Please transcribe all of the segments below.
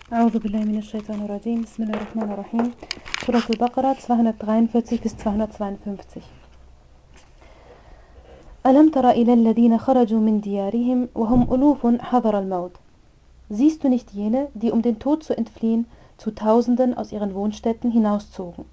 أعوذ بالله من الشيطان الرجيم بسم الله الرحمن الرحيم سورة البقرة 243 bis 252 ألم تر إلى الذين خرجوا من ديارهم وهم ألوف حذر الموت Siehst du nicht jene, die den Tod zu entfliehen, zu Tausenden aus ihren Wohnstätten hinauszogen?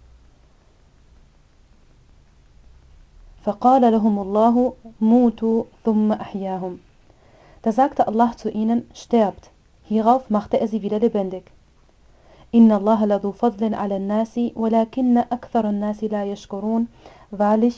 فقال لهم الله موتوا ثم أحياهم. Da sagte Allah zu ihnen, sterbt. Hierauf machte er sie wieder lebendig. إن الله لذو فضل على الناس ولكن أكثر الناس لا يشكرون. Wahrlich,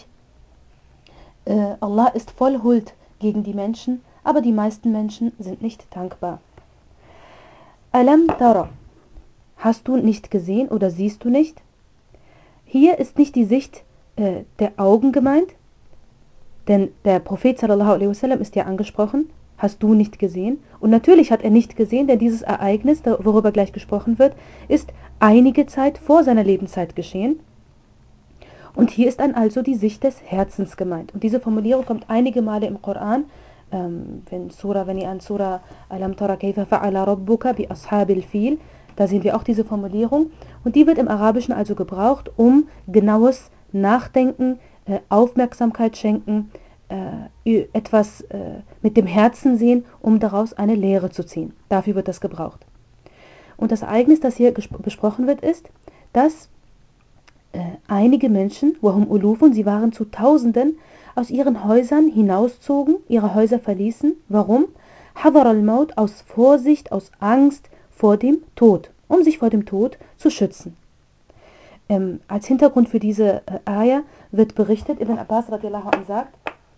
Allah ist voll Huld gegen die Menschen, aber die meisten Menschen sind nicht dankbar. Alam tara. Hast du nicht gesehen oder siehst du nicht? Hier ist nicht die Sicht der Augen gemeint, denn der Prophet sallallahu alaihi wasallam ist ja angesprochen, hast du nicht gesehen? Und natürlich hat er nicht gesehen, denn dieses Ereignis, worüber gleich gesprochen wird, ist einige Zeit vor seiner Lebenszeit geschehen. Und hier ist dann also die Sicht des Herzens gemeint. Und diese Formulierung kommt einige Male im Koran, wenn ihr an Surah Alam tara kayfa fa'ala rabbuka bi ashabil fil, da sehen wir auch diese Formulierung. Und die wird im Arabischen also gebraucht, um genaues Nachdenken, Aufmerksamkeit schenken, etwas mit dem Herzen sehen, um daraus eine Lehre zu ziehen. Dafür wird das gebraucht. Und das Ereignis, das hier besprochen wird, ist, dass einige Menschen, wahum ulufun, sie waren zu Tausenden, aus ihren Häusern hinauszogen, ihre Häuser verließen. Warum? Hadar al-Maut, aus Vorsicht, aus Angst vor dem Tod, um sich vor dem Tod zu schützen. Als Hintergrund für diese Ayah wird berichtet, Ibn Abbas radiallahu anh sagt,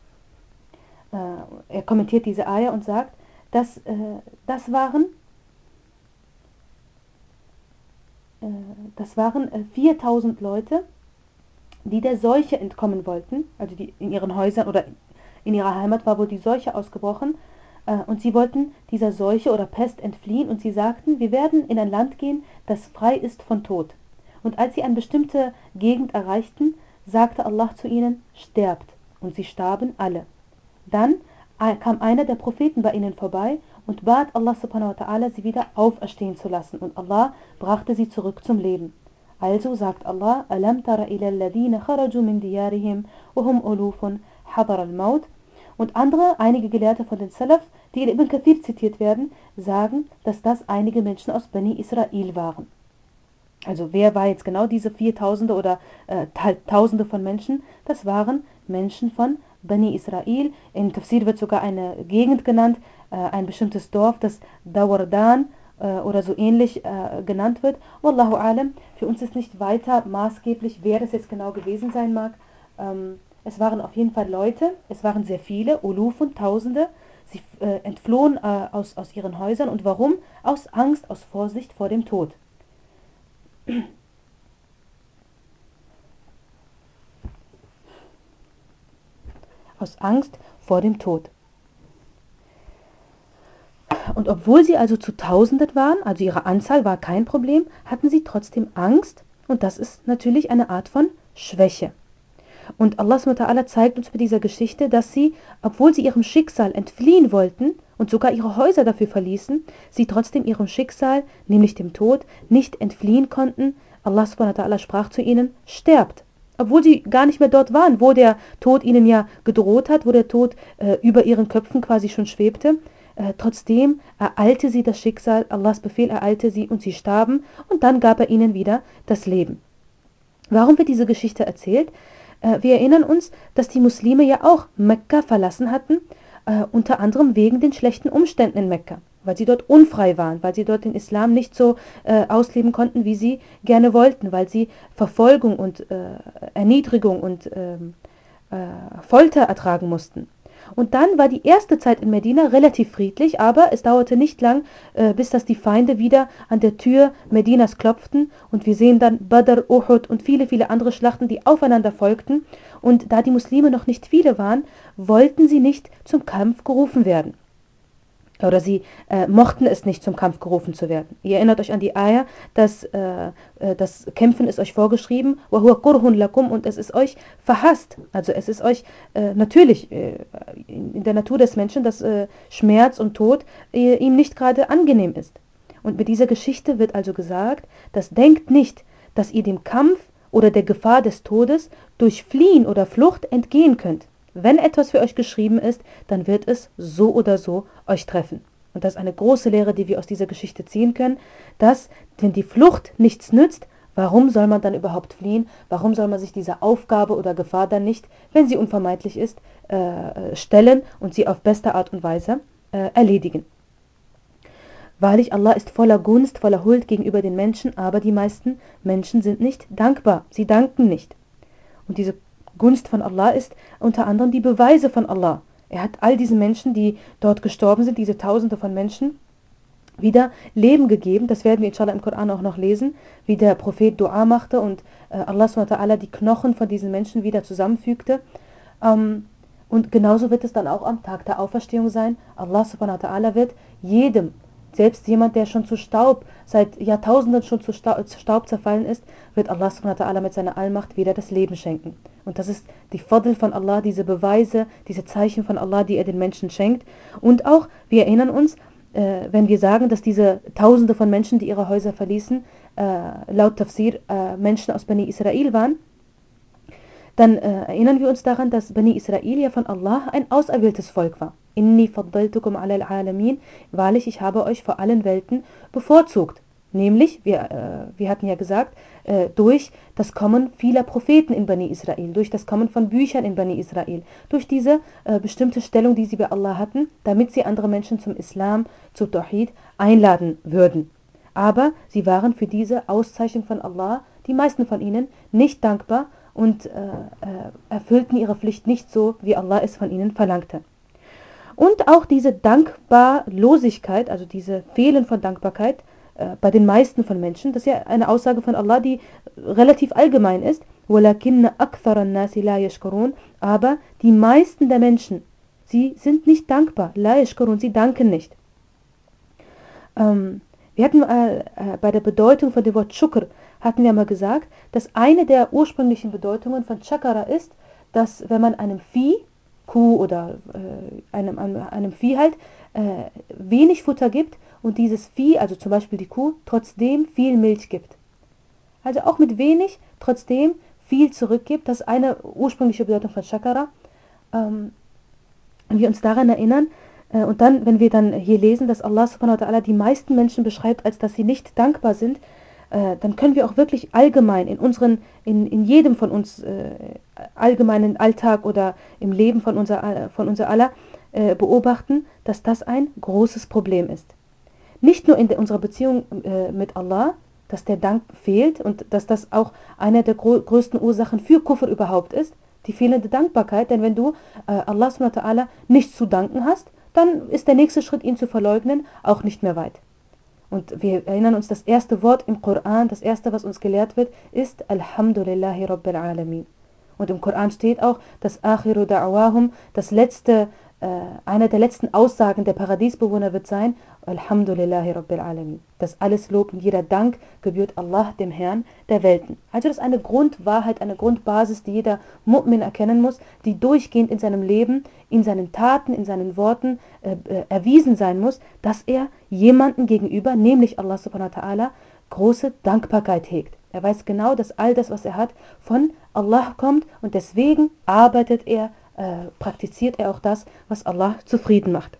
er kommentiert diese Ayah und sagt, dass das waren 4000 Leute, die der Seuche entkommen wollten, also die in ihren Häusern oder in ihrer Heimat war wohl die Seuche ausgebrochen, und sie wollten dieser Seuche oder Pest entfliehen und sie sagten, wir werden in ein Land gehen, das frei ist von Tod. Und als sie eine bestimmte Gegend erreichten, sagte Allah zu ihnen, sterbt. Und sie starben alle. Dann kam einer der Propheten bei ihnen vorbei und bat Allah subhanahu wa ta'ala, sie wieder auferstehen zu lassen. Und Allah brachte sie zurück zum Leben. Also sagt Allah, Alam tara ila alladhina kharaju min diyarihim wa hum ulufun hadar al-maut. Und einige Gelehrte von den Salaf, die in Ibn Kathir zitiert werden, sagen, dass das einige Menschen aus Bani Israel waren. Also wer war jetzt genau diese 4000 oder Tausende von Menschen? Das waren Menschen von Bani Israel. In Tafsir wird sogar eine Gegend genannt, ein bestimmtes Dorf, das Dawardan oder so ähnlich genannt wird. Wallahu alam, für uns ist nicht weiter maßgeblich, wer das jetzt genau gewesen sein mag. Es waren auf jeden Fall Leute, es waren sehr viele, Uluf und Tausende. Sie entflohen aus ihren Häusern. Und warum? Aus Angst, aus Vorsicht vor dem Tod. Aus Angst vor dem Tod. Und obwohl sie also zu Tausenden waren, also ihre Anzahl war kein Problem, hatten sie trotzdem Angst, und das ist natürlich eine Art von Schwäche. Und Allah SWT zeigt uns mit dieser Geschichte, dass sie, obwohl sie ihrem Schicksal entfliehen wollten und sogar ihre Häuser dafür verließen, sie trotzdem ihrem Schicksal, nämlich dem Tod, nicht entfliehen konnten. Allah SWT sprach zu ihnen, sterbt. Obwohl sie gar nicht mehr dort waren, wo der Tod ihnen ja gedroht hat, wo der Tod über ihren Köpfen quasi schon schwebte. Trotzdem ereilte sie das Schicksal, Allahs Befehl ereilte sie und sie starben, und dann gab er ihnen wieder das Leben. Warum wird diese Geschichte erzählt? Wir erinnern uns, dass die Muslime ja auch Mekka verlassen hatten, unter anderem wegen den schlechten Umständen in Mekka, weil sie dort unfrei waren, weil sie dort den Islam nicht so ausleben konnten, wie sie gerne wollten, weil sie Verfolgung und Erniedrigung und Folter ertragen mussten. Und dann war die erste Zeit in Medina relativ friedlich, aber es dauerte nicht lang, bis dass die Feinde wieder an der Tür Medinas klopften, und wir sehen dann Badr, Uhud und viele, viele andere Schlachten, die aufeinander folgten, und da die Muslime noch nicht viele waren, wollten sie nicht zum Kampf gerufen werden. Oder sie mochten es nicht, zum Kampf gerufen zu werden. Ihr erinnert euch an die Ayah, dass das Kämpfen ist euch vorgeschrieben, وَهُوَ كُرْهٌ لَكُمْ, und es ist euch verhasst. Also es ist euch natürlich in der Natur des Menschen, dass Schmerz und Tod ihm nicht gerade angenehm ist. Und mit dieser Geschichte wird also gesagt, dass denkt nicht, dass ihr dem Kampf oder der Gefahr des Todes durch Fliehen oder Flucht entgehen könnt. Wenn etwas für euch geschrieben ist, dann wird es so oder so euch treffen. Und das ist eine große Lehre, die wir aus dieser Geschichte ziehen können, dass, wenn die Flucht nichts nützt, warum soll man dann überhaupt fliehen? Warum soll man sich dieser Aufgabe oder Gefahr dann nicht, wenn sie unvermeidlich ist, stellen und sie auf beste Art und Weise erledigen? Wahrlich, Allah ist voller Gunst, voller Huld gegenüber den Menschen, aber die meisten Menschen sind nicht dankbar. Sie danken nicht. Und diese Gunst von Allah ist unter anderem die Beweise von Allah. Er hat all diesen Menschen, die dort gestorben sind, diese Tausende von Menschen, wieder Leben gegeben. Das werden wir inshallah im Koran auch noch lesen, wie der Prophet Dua machte und Allah SWT die Knochen von diesen Menschen wieder zusammenfügte. Und genauso wird es dann auch am Tag der Auferstehung sein. Allah SWT wird jedem, selbst jemand, der schon zu Staub, seit Jahrtausenden schon zu Staub zerfallen ist, wird Allah SWT mit seiner Allmacht wieder das Leben schenken. Und das ist die Fadl von Allah, diese Beweise, diese Zeichen von Allah, die er den Menschen schenkt. Und auch, wir erinnern uns, wenn wir sagen, dass diese Tausende von Menschen, die ihre Häuser verließen, laut Tafsir Menschen aus Bani Israel waren, dann erinnern wir uns daran, dass Bani Israel ja von Allah ein auserwähltes Volk war. Inni faddaltukum ala al-alamin, wahrlich, ich habe euch vor allen Welten bevorzugt. Nämlich, wir hatten ja gesagt, durch das Kommen vieler Propheten in Bani Israel, durch das Kommen von Büchern in Bani Israel, durch diese bestimmte Stellung, die sie bei Allah hatten, damit sie andere Menschen zum Islam, zu Tawhid einladen würden. Aber sie waren für diese Auszeichnung von Allah, die meisten von ihnen, nicht dankbar und erfüllten ihre Pflicht nicht so, wie Allah es von ihnen verlangte. Und auch diese Dankbarlosigkeit, also diese Fehlen von Dankbarkeit bei den meisten von Menschen, das ist ja eine Aussage von Allah, die relativ allgemein ist, وَلَكِنَّ أَكْثَرَ النَّاسِ لَا يَشْكُرُونَ, aber die meisten der Menschen, sie sind nicht dankbar, لَا يَشْكُرُونَ, sie danken nicht. Wir hatten bei der Bedeutung von dem Wort Shukr, hatten wir mal gesagt, dass eine der ursprünglichen Bedeutungen von Shakara ist, dass wenn man einem Vieh, Kuh oder einem Vieh halt, wenig Futter gibt und dieses Vieh, also zum Beispiel die Kuh, trotzdem viel Milch gibt. Also auch mit wenig trotzdem viel zurückgibt. Das ist eine ursprüngliche Bedeutung von Shakara. Wenn wir uns daran erinnern, und dann, wenn wir dann hier lesen, dass Allah subhanahu wa ta'ala die meisten Menschen beschreibt, als dass sie nicht dankbar sind, dann können wir auch wirklich allgemein in jedem von uns allgemeinen Alltag oder im Leben von unser aller beobachten, dass das ein großes Problem ist. Nicht nur in unserer Beziehung mit Allah, dass der Dank fehlt und dass das auch eine der größten Ursachen für Kufr überhaupt ist, die fehlende Dankbarkeit, denn wenn du Allah subhanahu wa ta'ala nicht zu danken hast, dann ist der nächste Schritt, ihn zu verleugnen, auch nicht mehr weit. Und wir erinnern uns, das erste Wort im Koran, das erste, was uns gelehrt wird, ist Alhamdulillahi Rabbil Alamin. Und im Koran steht auch, dass Akhiru Da'wahum, das letzte, eine der letzten Aussagen der Paradiesbewohner wird sein, Alhamdulillahi Rabbil Alamin. Das alles Lob und jeder Dank gebührt Allah, dem Herrn der Welten. Also das ist eine Grundwahrheit, eine Grundbasis, die jeder Mu'min erkennen muss, die durchgehend in seinem Leben, in seinen Taten, in seinen Worten erwiesen sein muss, dass er jemanden gegenüber, nämlich Allah subhanahu wa ta'ala, große Dankbarkeit hegt. Er weiß genau, dass all das, was er hat, von Allah kommt und deswegen arbeitet er, praktiziert er auch das, was Allah zufrieden macht.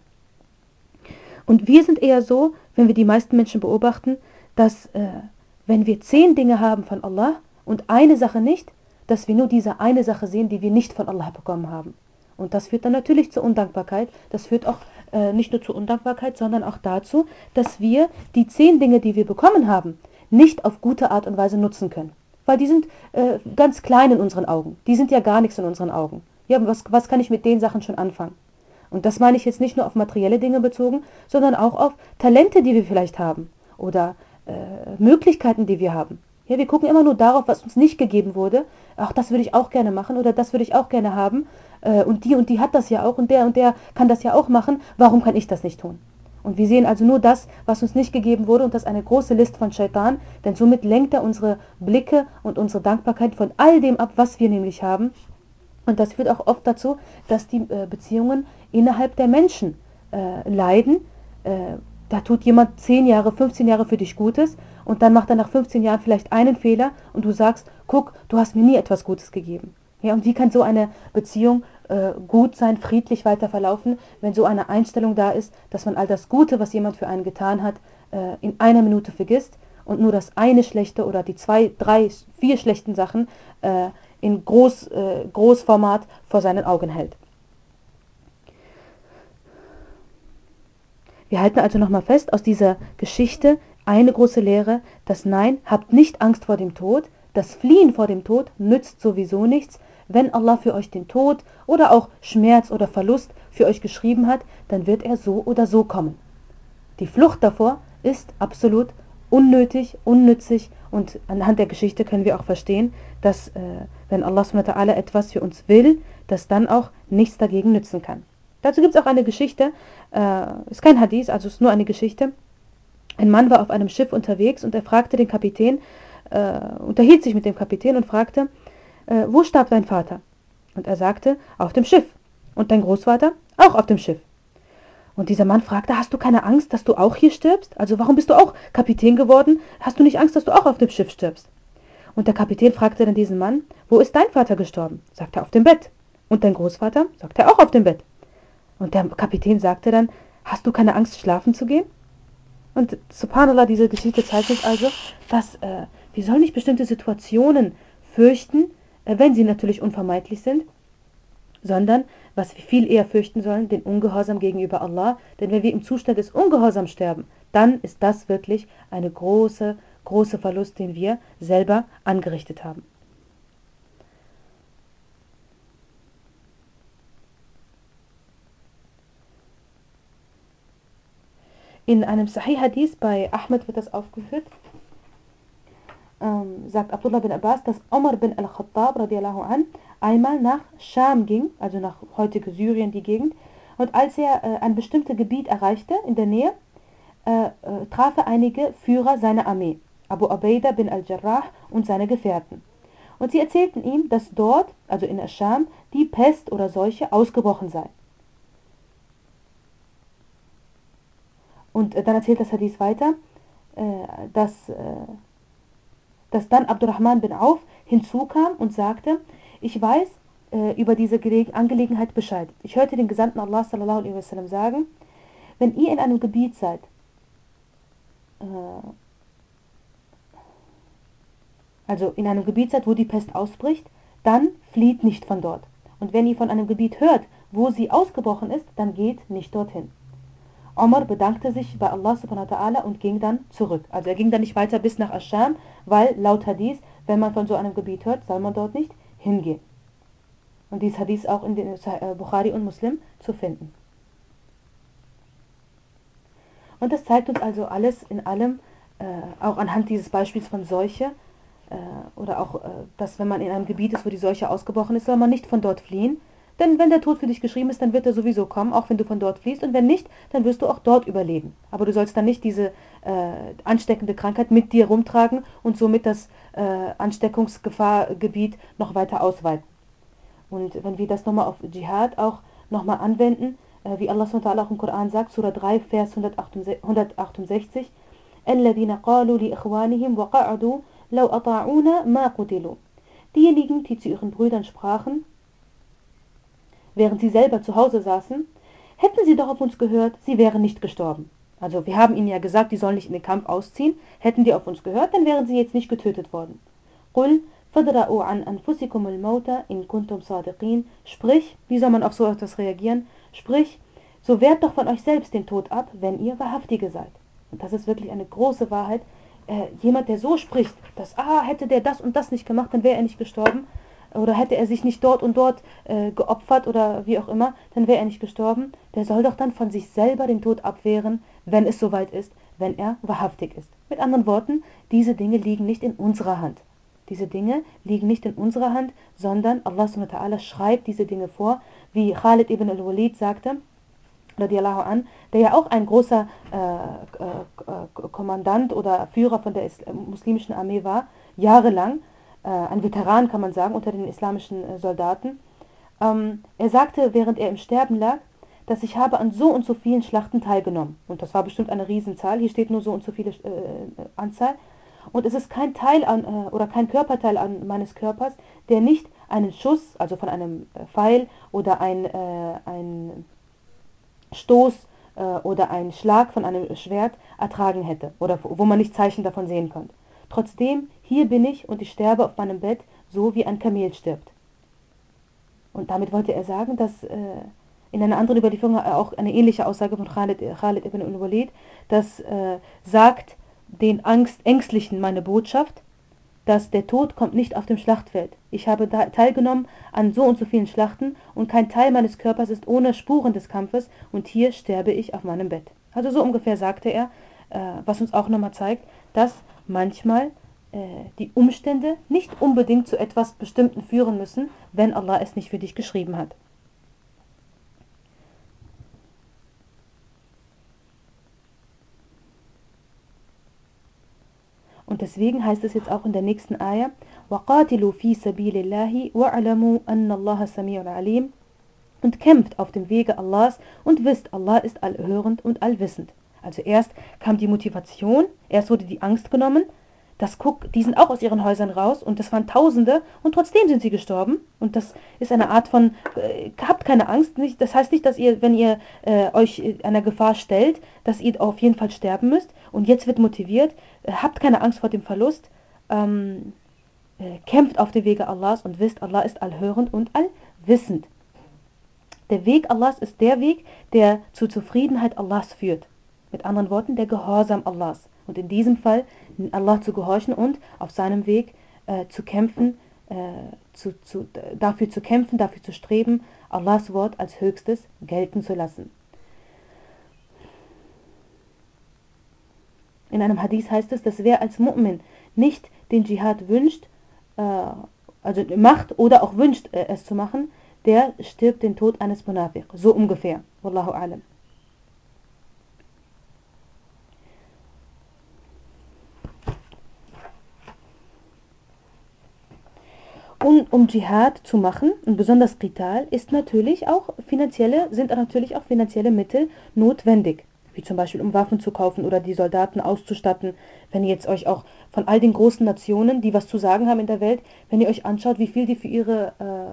Und wir sind eher so, wenn wir die meisten Menschen beobachten, dass wenn wir 10 Dinge haben von Allah und eine Sache nicht, dass wir nur diese eine Sache sehen, die wir nicht von Allah bekommen haben. Und das führt dann natürlich zur Undankbarkeit. Das führt auch nicht nur zur Undankbarkeit, sondern auch dazu, dass wir die 10 Dinge, die wir bekommen haben, nicht auf gute Art und Weise nutzen können. Weil die sind ganz klein in unseren Augen. Die sind ja gar nichts in unseren Augen. Ja, was kann ich mit den Sachen schon anfangen? Und das meine ich jetzt nicht nur auf materielle Dinge bezogen, sondern auch auf Talente, die wir vielleicht haben. Oder Möglichkeiten, die wir haben. Ja, wir gucken immer nur darauf, was uns nicht gegeben wurde. Ach, das würde ich auch gerne machen oder das würde ich auch gerne haben. Und die hat das ja auch und der kann das ja auch machen. Warum kann ich das nicht tun? Und wir sehen also nur das, was uns nicht gegeben wurde und das ist eine große List von Shaitan, denn somit lenkt er unsere Blicke und unsere Dankbarkeit von all dem ab, was wir nämlich haben. Und das führt auch oft dazu, dass die Beziehungen innerhalb der Menschen leiden, da tut jemand 10 Jahre, 15 Jahre für dich Gutes und dann macht er nach 15 Jahren vielleicht einen Fehler und du sagst, guck, du hast mir nie etwas Gutes gegeben. Ja, und wie kann so eine Beziehung gut sein, friedlich weiter verlaufen, wenn so eine Einstellung da ist, dass man all das Gute, was jemand für einen getan hat, in einer Minute vergisst und nur das eine schlechte oder die 2, 3, 4 schlechten Sachen in Großformat vor seinen Augen hält. Wir halten also nochmal fest aus dieser Geschichte eine große Lehre, das Nein, habt nicht Angst vor dem Tod, das Fliehen vor dem Tod nützt sowieso nichts. Wenn Allah für euch den Tod oder auch Schmerz oder Verlust für euch geschrieben hat, dann wird er so oder so kommen. Die Flucht davor ist absolut unnötig, unnützig und anhand der Geschichte können wir auch verstehen, dass wenn Allah subhanahu wa ta'ala etwas für uns will, dass dann auch nichts dagegen nützen kann. Dazu gibt es auch eine Geschichte, ist kein Hadith, also ist nur eine Geschichte. Ein Mann war auf einem Schiff unterwegs und er fragte den Kapitän, unterhielt sich mit dem Kapitän und fragte, wo starb dein Vater? Und er sagte, auf dem Schiff. Und dein Großvater? Auch auf dem Schiff. Und dieser Mann fragte, hast du keine Angst, dass du auch hier stirbst? Also warum bist du auch Kapitän geworden? Hast du nicht Angst, dass du auch auf dem Schiff stirbst? Und der Kapitän fragte dann diesen Mann, wo ist dein Vater gestorben? Sagt er, auf dem Bett. Und dein Großvater? Sagt er, auch auf dem Bett. Und der Kapitän sagte dann, hast du keine Angst, schlafen zu gehen? Und subhanallah, diese Geschichte zeigt uns also, dass wir sollen nicht bestimmte Situationen fürchten, wenn sie natürlich unvermeidlich sind, sondern was wir viel eher fürchten sollen, den Ungehorsam gegenüber Allah. Denn wenn wir im Zustand des Ungehorsams sterben, dann ist das wirklich eine große Verlust, den wir selber angerichtet haben. In einem Sahih Hadith bei Ahmed wird das aufgeführt, sagt Abdullah bin Abbas, dass Omar bin al-Khattab radiallahu an einmal nach Scham ging, also nach heutige Syrien, die Gegend, und als er ein bestimmtes Gebiet erreichte in der Nähe, traf er einige Führer seiner Armee, Abu Ubaidah bin al-Jarrah und seine Gefährten. Und sie erzählten ihm, dass dort, also in Ascham, die Pest oder Seuche ausgebrochen sei. Und dann erzählt das Hadith weiter, dass dann Abdurrahman bin Auf hinzukam und sagte, ich weiß über diese Angelegenheit Bescheid. Ich hörte den Gesandten Allah sallallahu alaihi wasallam sagen, wenn ihr in einem Gebiet seid, also in einem Gebiet seid, wo die Pest ausbricht, dann flieht nicht von dort. Und wenn ihr von einem Gebiet hört, wo sie ausgebrochen ist, dann geht nicht dorthin. Omar bedankte sich bei Allah subhanahu wa ta'ala und ging dann zurück. Also er ging dann nicht weiter bis nach Ascham, weil laut Hadith, wenn man von so einem Gebiet hört, soll man dort nicht hingehen. Und dieses Hadith auch in den Bukhari und Muslim zu finden. Und das zeigt uns also alles in allem, auch anhand dieses Beispiels von Seuche, oder auch, dass wenn man in einem Gebiet ist, wo die Seuche ausgebrochen ist, soll man nicht von dort fliehen. Denn wenn der Tod für dich geschrieben ist, dann wird er sowieso kommen, auch wenn du von dort fliehst. Und wenn nicht, dann wirst du auch dort überleben. Aber du sollst dann nicht diese ansteckende Krankheit mit dir rumtragen und somit das Ansteckungsgefahrgebiet noch weiter ausweiten. Und wenn wir das nochmal auf Dschihad auch nochmal anwenden, wie Allah SWT auch im Koran sagt, Surah 3, Vers 168, الَّذِينَ قَالُوا لِإِخْوَانِهِمْ وَقَعَدُوا لَوْ أَطَاعُونَ مَا قُتِلُوا. Diejenigen, die zu ihren Brüdern sprachen, während sie selber zu Hause saßen, hätten sie doch auf uns gehört, sie wären nicht gestorben. Also wir haben ihnen ja gesagt, die sollen nicht in den Kampf ausziehen. Hätten die auf uns gehört, dann wären sie jetzt nicht getötet worden. قُلْ فَدْرَأُوا عَنْ أَنفُسِكُمُ الْمَوْتَ إِن كُنْتُمْ صَادِقِينَ. Sprich, wie soll man auf so etwas reagieren? Sprich, so wehrt doch von euch selbst den Tod ab, wenn ihr Wahrhaftige seid. Und das ist wirklich eine große Wahrheit. Jemand, der so spricht, dass, hätte der das und das nicht gemacht, dann wäre er nicht gestorben. Oder hätte er sich nicht dort und dort geopfert oder wie auch immer, dann wäre er nicht gestorben. Der soll doch dann von sich selber den Tod abwehren, wenn es soweit ist, wenn er wahrhaftig ist. Mit anderen Worten, diese Dinge liegen nicht in unserer Hand. Diese Dinge liegen nicht in unserer Hand, sondern Allah subhanahu wa ta'ala schreibt diese Dinge vor, wie Khalid ibn al-Walid sagte, radiallahu an, der ja auch ein großer Kommandant oder Führer von der muslimischen Armee war, jahrelang, ein Veteran kann man sagen, unter den islamischen Soldaten. Er sagte, während er im Sterben lag, dass ich habe an so und so vielen Schlachten teilgenommen. Und das war bestimmt eine Riesenzahl. Hier steht nur so und so viele Anzahl. Und es ist kein Teil oder kein Körperteil meines Körpers, der nicht einen Schuss, also von einem Pfeil oder ein Stoß oder einen Schlag von einem Schwert ertragen hätte oder wo man nicht Zeichen davon sehen konnte. Trotzdem, hier bin ich und ich sterbe auf meinem Bett, so wie ein Kamel stirbt. Und damit wollte er sagen, dass in einer anderen Überlieferung auch eine ähnliche Aussage von Khalid ibn al-Walid, das sagt den Ängstlichen meine Botschaft, dass der Tod kommt nicht auf dem Schlachtfeld. Ich habe teilgenommen an so und so vielen Schlachten und kein Teil meines Körpers ist ohne Spuren des Kampfes und hier sterbe ich auf meinem Bett. Also so ungefähr sagte er, was uns auch nochmal zeigt, dass manchmal die Umstände nicht unbedingt zu etwas Bestimmten führen müssen, wenn Allah es nicht für dich geschrieben hat. Und deswegen heißt es jetzt auch in der nächsten Ayah, وَقَاتِلُوا فِي سَبِيلِ اللَّهِ وَاعْلَمُوا أَنَّ اللَّهَ سَمِيعٌ عَلِيمٌ und kämpft auf dem Wege Allahs und wisst, Allah ist allhörend und allwissend. Also erst kam die Motivation, erst wurde die Angst genommen, die sind auch aus ihren Häusern raus und das waren Tausende und trotzdem sind sie gestorben. Und das ist eine Art von, habt keine Angst, nicht, das heißt nicht, dass ihr, wenn ihr euch einer Gefahr stellt, dass ihr auf jeden Fall sterben müsst. Und jetzt wird motiviert, habt keine Angst vor dem Verlust, kämpft auf dem Wege Allahs und wisst, Allah ist allhörend und allwissend. Der Weg Allahs ist der Weg, der zur Zufriedenheit Allahs führt. Mit anderen Worten, der Gehorsam Allahs. Und in diesem Fall Allah zu gehorchen und auf seinem Weg zu kämpfen, dafür zu kämpfen, dafür zu streben, Allahs Wort als höchstes gelten zu lassen. In einem Hadith heißt es, dass wer als Mu'min nicht den Dschihad wünscht, also macht oder auch wünscht, es zu machen, der stirbt den Tod eines Munafiq. So ungefähr. Wallahu a'lam. Und um Dschihad zu machen, und besonders Qital, sind natürlich auch finanzielle Mittel notwendig. Wie zum Beispiel um Waffen zu kaufen oder die Soldaten auszustatten. Wenn ihr jetzt euch auch von all den großen Nationen, die was zu sagen haben in der Welt, wenn ihr euch anschaut, wie viel die für ihre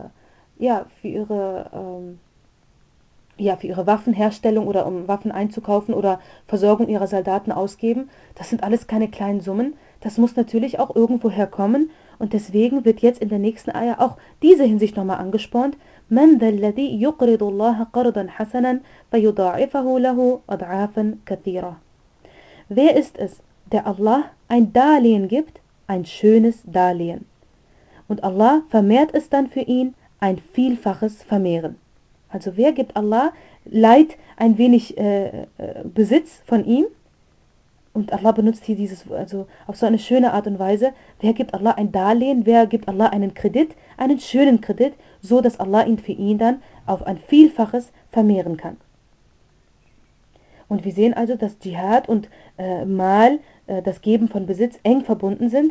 Waffenherstellung oder um Waffen einzukaufen oder Versorgung ihrer Soldaten ausgeben, das sind alles keine kleinen Summen. Das muss natürlich auch irgendwo herkommen und deswegen wird jetzt in der nächsten Ayah auch diese Hinsicht nochmal angespornt. Man dhalladhi yuqridu Allah qardan hasanan fayudha'ifahu lahu ad'afan kathira. Wer ist es, der Allah ein Darlehen gibt, ein schönes Darlehen? Und Allah vermehrt es dann für ihn ein Vielfaches vermehren. Also wer gibt Allah Leid ein wenig Besitz von ihm? Und Allah benutzt hier also auf so eine schöne Art und Weise. Wer gibt Allah ein Darlehen? Wer gibt Allah einen Kredit? Einen schönen Kredit, so dass Allah ihn für ihn dann auf ein Vielfaches vermehren kann. Und wir sehen also, dass Dschihad und das Geben von Besitz eng verbunden sind.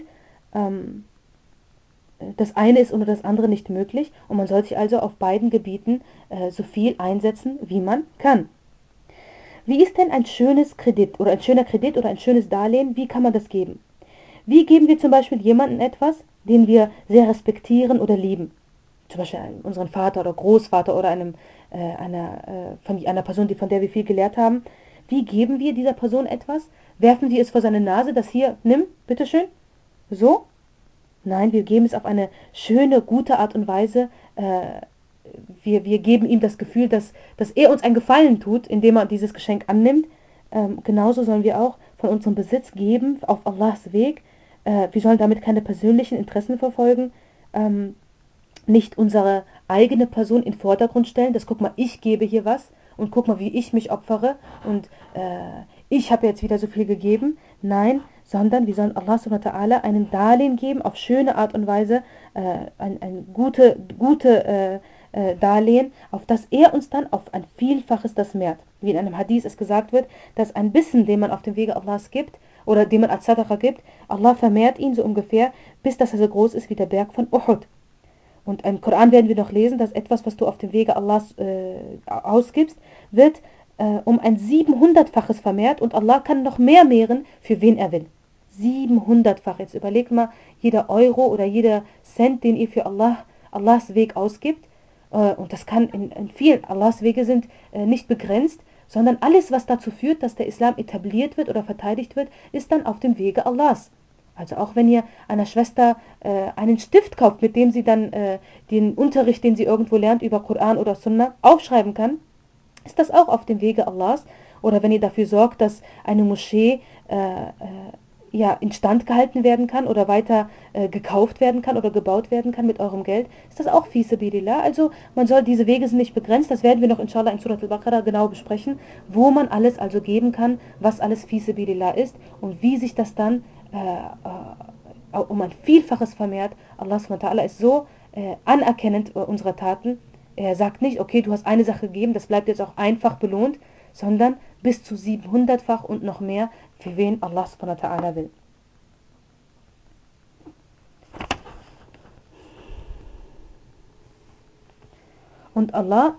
Das eine ist ohne das andere nicht möglich und man soll sich also auf beiden Gebieten so viel einsetzen, wie man kann. Wie ist denn ein schöner Kredit oder ein schönes Darlehen, wie kann man das geben? Wie geben wir zum Beispiel jemandem etwas, den wir sehr respektieren oder lieben? Zum Beispiel unseren Vater oder Großvater oder einer Person, von der wir viel gelehrt haben. Wie geben wir dieser Person etwas? Werfen wir es vor seine Nase, das hier, nimm, bitteschön? So? Nein, wir geben es auf eine schöne, gute Art und Weise. Wir geben ihm das Gefühl, dass er uns einen Gefallen tut, indem er dieses Geschenk annimmt. Genauso sollen wir auch von unserem Besitz geben, auf Allahs Weg. Wir sollen damit keine persönlichen Interessen verfolgen, nicht unsere eigene Person in den Vordergrund stellen, dass guck mal, ich gebe hier was und guck mal, wie ich mich opfere und ich habe jetzt wieder so viel gegeben. Nein, sondern wir sollen Allah subhanahu wa ta'ala einen Darlehen geben, auf schöne Art und Weise, ein gute Darlehen, auf das er uns dann auf ein Vielfaches das mehrt. Wie in einem Hadith es gesagt wird, dass ein Bissen, den man auf dem Wege Allahs gibt, oder den man als Sadaqa gibt, Allah vermehrt ihn so ungefähr, bis dass er so groß ist wie der Berg von Uhud. Und im Koran werden wir noch lesen, dass etwas, was du auf dem Wege Allahs ausgibst, wird um ein 700-faches vermehrt und Allah kann noch mehr mehren, für wen er will. 700-fach. Jetzt überlegt mal, jeder Euro oder jeder Cent, den ihr für Allahs Weg ausgibt, und das kann in viel, Allahs Wege sind nicht begrenzt, sondern alles, was dazu führt, dass der Islam etabliert wird oder verteidigt wird, ist dann auf dem Wege Allahs. Also auch wenn ihr einer Schwester einen Stift kauft, mit dem sie dann den Unterricht, den sie irgendwo lernt über Koran oder Sunna, aufschreiben kann, ist das auch auf dem Wege Allahs. Oder wenn ihr dafür sorgt, dass eine Moschee instand gehalten werden kann oder weiter gekauft werden kann oder gebaut werden kann mit eurem Geld, ist das auch fi sabilillah. Also diese Wege sind nicht begrenzt, das werden wir noch inshallah in Surat al-Baqarah genau besprechen, wo man alles also geben kann, was alles fi sabilillah ist und wie sich das dann um ein Vielfaches vermehrt. Allah subhanahu wa ta'ala ist so anerkennend unserer Taten. Er sagt nicht, okay, du hast eine Sache gegeben, das bleibt jetzt auch einfach belohnt, sondern bis zu 700-fach und noch mehr, für wen Allah subhanahu wa ta'ala will. Und Allah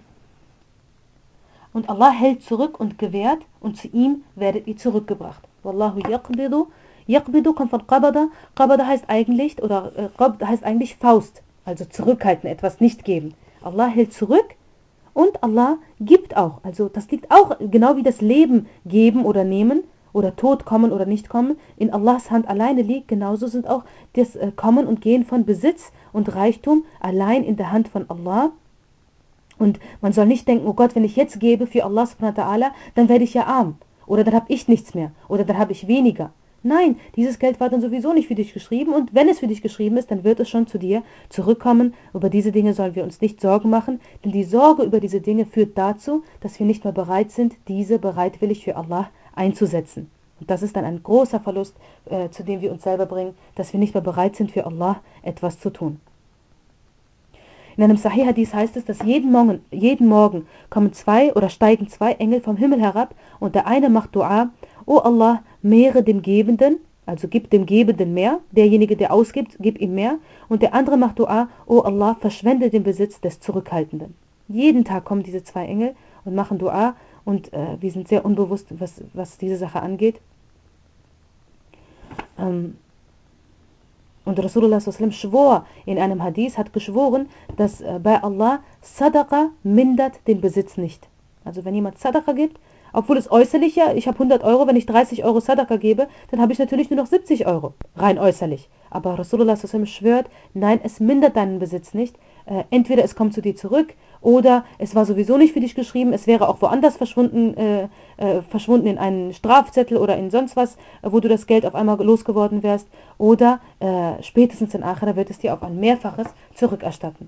hält zurück und gewährt und zu ihm werdet ihr zurückgebracht. Wallahu yaqbidu. Yaqbidu kommt von Qabada. Qabada heißt eigentlich, Qabd heißt eigentlich Faust, also zurückhalten, etwas nicht geben. Allah hält zurück und Allah gibt auch. Also das liegt auch, genau wie das Leben geben oder nehmen oder Tod kommen oder nicht kommen, in Allahs Hand alleine liegt, genauso sind auch das Kommen und Gehen von Besitz und Reichtum allein in der Hand von Allah. Und man soll nicht denken, oh Gott, wenn ich jetzt gebe für Allah subhanahu wa ta'ala, dann werde ich ja arm. Oder dann habe ich nichts mehr. Oder dann habe ich weniger. Nein, dieses Geld war dann sowieso nicht für dich geschrieben. Und wenn es für dich geschrieben ist, dann wird es schon zu dir zurückkommen. Über diese Dinge sollen wir uns nicht Sorgen machen. Denn die Sorge über diese Dinge führt dazu, dass wir nicht mehr bereit sind, diese bereitwillig für Allah einzusetzen. Und das ist dann ein großer Verlust, zu dem wir uns selber bringen, dass wir nicht mehr bereit sind, für Allah etwas zu tun. In einem Sahih-Hadith heißt es, dass jeden Morgen kommen steigen zwei Engel vom Himmel herab und der eine macht Dua, O Allah, mehre dem Gebenden, also gib dem Gebenden mehr, derjenige, der ausgibt, gib ihm mehr, und der andere macht Dua, O Allah, verschwende den Besitz des Zurückhaltenden. Jeden Tag kommen diese zwei Engel und machen Dua und wir sind sehr unbewusst, was diese Sache angeht. Und Rasulullah sallallahu schwor in einem Hadith, hat geschworen, dass bei Allah Sadaqa mindert den Besitz nicht. Also wenn jemand Sadaqa gibt, obwohl es äußerlich ich habe 100 Euro, wenn ich 30 Euro Sadaqa gebe, dann habe ich natürlich nur noch 70 Euro, rein äußerlich. Aber Rasulullah sallallahu schwört, nein, es mindert deinen Besitz nicht. Entweder es kommt zu dir zurück oder es war sowieso nicht für dich geschrieben, es wäre auch woanders verschwunden in einen Strafzettel oder in sonst was, wo du das Geld auf einmal losgeworden wärst, oder spätestens in Akhira wird es dir auf ein Mehrfaches zurückerstatten.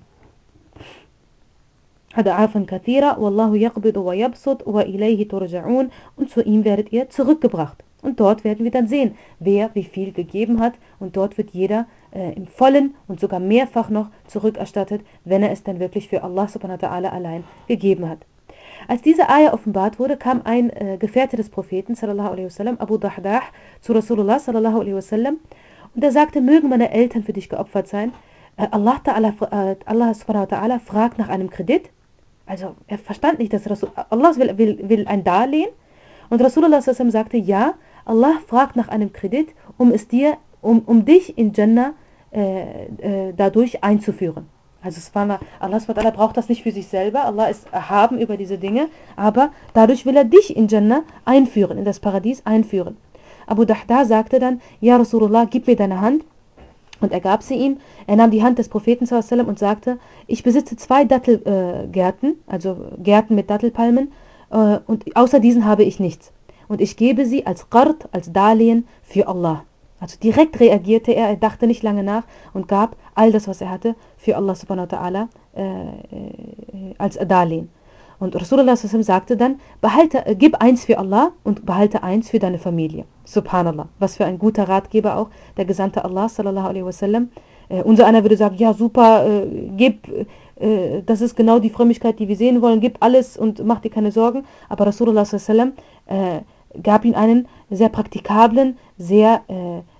Wallahu yaqbidu wa yabsut wa ilayhi turja'un, und zu ihm werdet ihr zurückgebracht. Und dort werden wir dann sehen, wer wie viel gegeben hat, und dort wird jeder im Vollen und sogar mehrfach noch zurückerstattet, wenn er es dann wirklich für Allah subhanahu wa ta'ala allein gegeben hat. Als diese Ayah offenbart wurde, kam ein Gefährte des Propheten sallallahu alaihi wasallam, Abu Dahdah, zu Rasulullah sallallahu alaihi wasallam, und er sagte, mögen meine Eltern für dich geopfert sein. Allah subhanahu wa ta'ala fragt nach einem Kredit. Also er verstand nicht, dass Allah will ein Darlehen. Und Rasulullah sallallahu alaihi wasallam sagte, ja, Allah fragt nach einem Kredit, um dich in Jannah dadurch einzuführen. Also Allah subhanahu wa ta'ala braucht das nicht für sich selber, Allah ist erhaben über diese Dinge, aber dadurch will er dich in Jannah einführen, in das Paradies einführen. Abu Dahdah sagte dann, ja Rasulullah, gib mir deine Hand. Und er gab sie ihm. Er nahm die Hand des Propheten sallallahu alaihi wasallam und sagte, ich besitze 2 Dattelgärten, also Gärten mit Dattelpalmen, und außer diesen habe ich nichts. Und ich gebe sie als Qard, als Darlehen für Allah. Also direkt reagierte er dachte nicht lange nach und gab all das, was er hatte, für Allah subhanahu wa ta'ala als Darlehen. Und Rasulullah sagte dann, gib eins für Allah und behalte eins für deine Familie. Subhanallah. Was für ein guter Ratgeber auch, der Gesandte Allah sallallahu alaihi wasallam. Unser einer würde sagen, ja super, das ist genau die Frömmigkeit, die wir sehen wollen, gib alles und mach dir keine Sorgen. Aber Rasulullah sallallahu alaihi wasallam gab ihm einen sehr praktikablen, sehr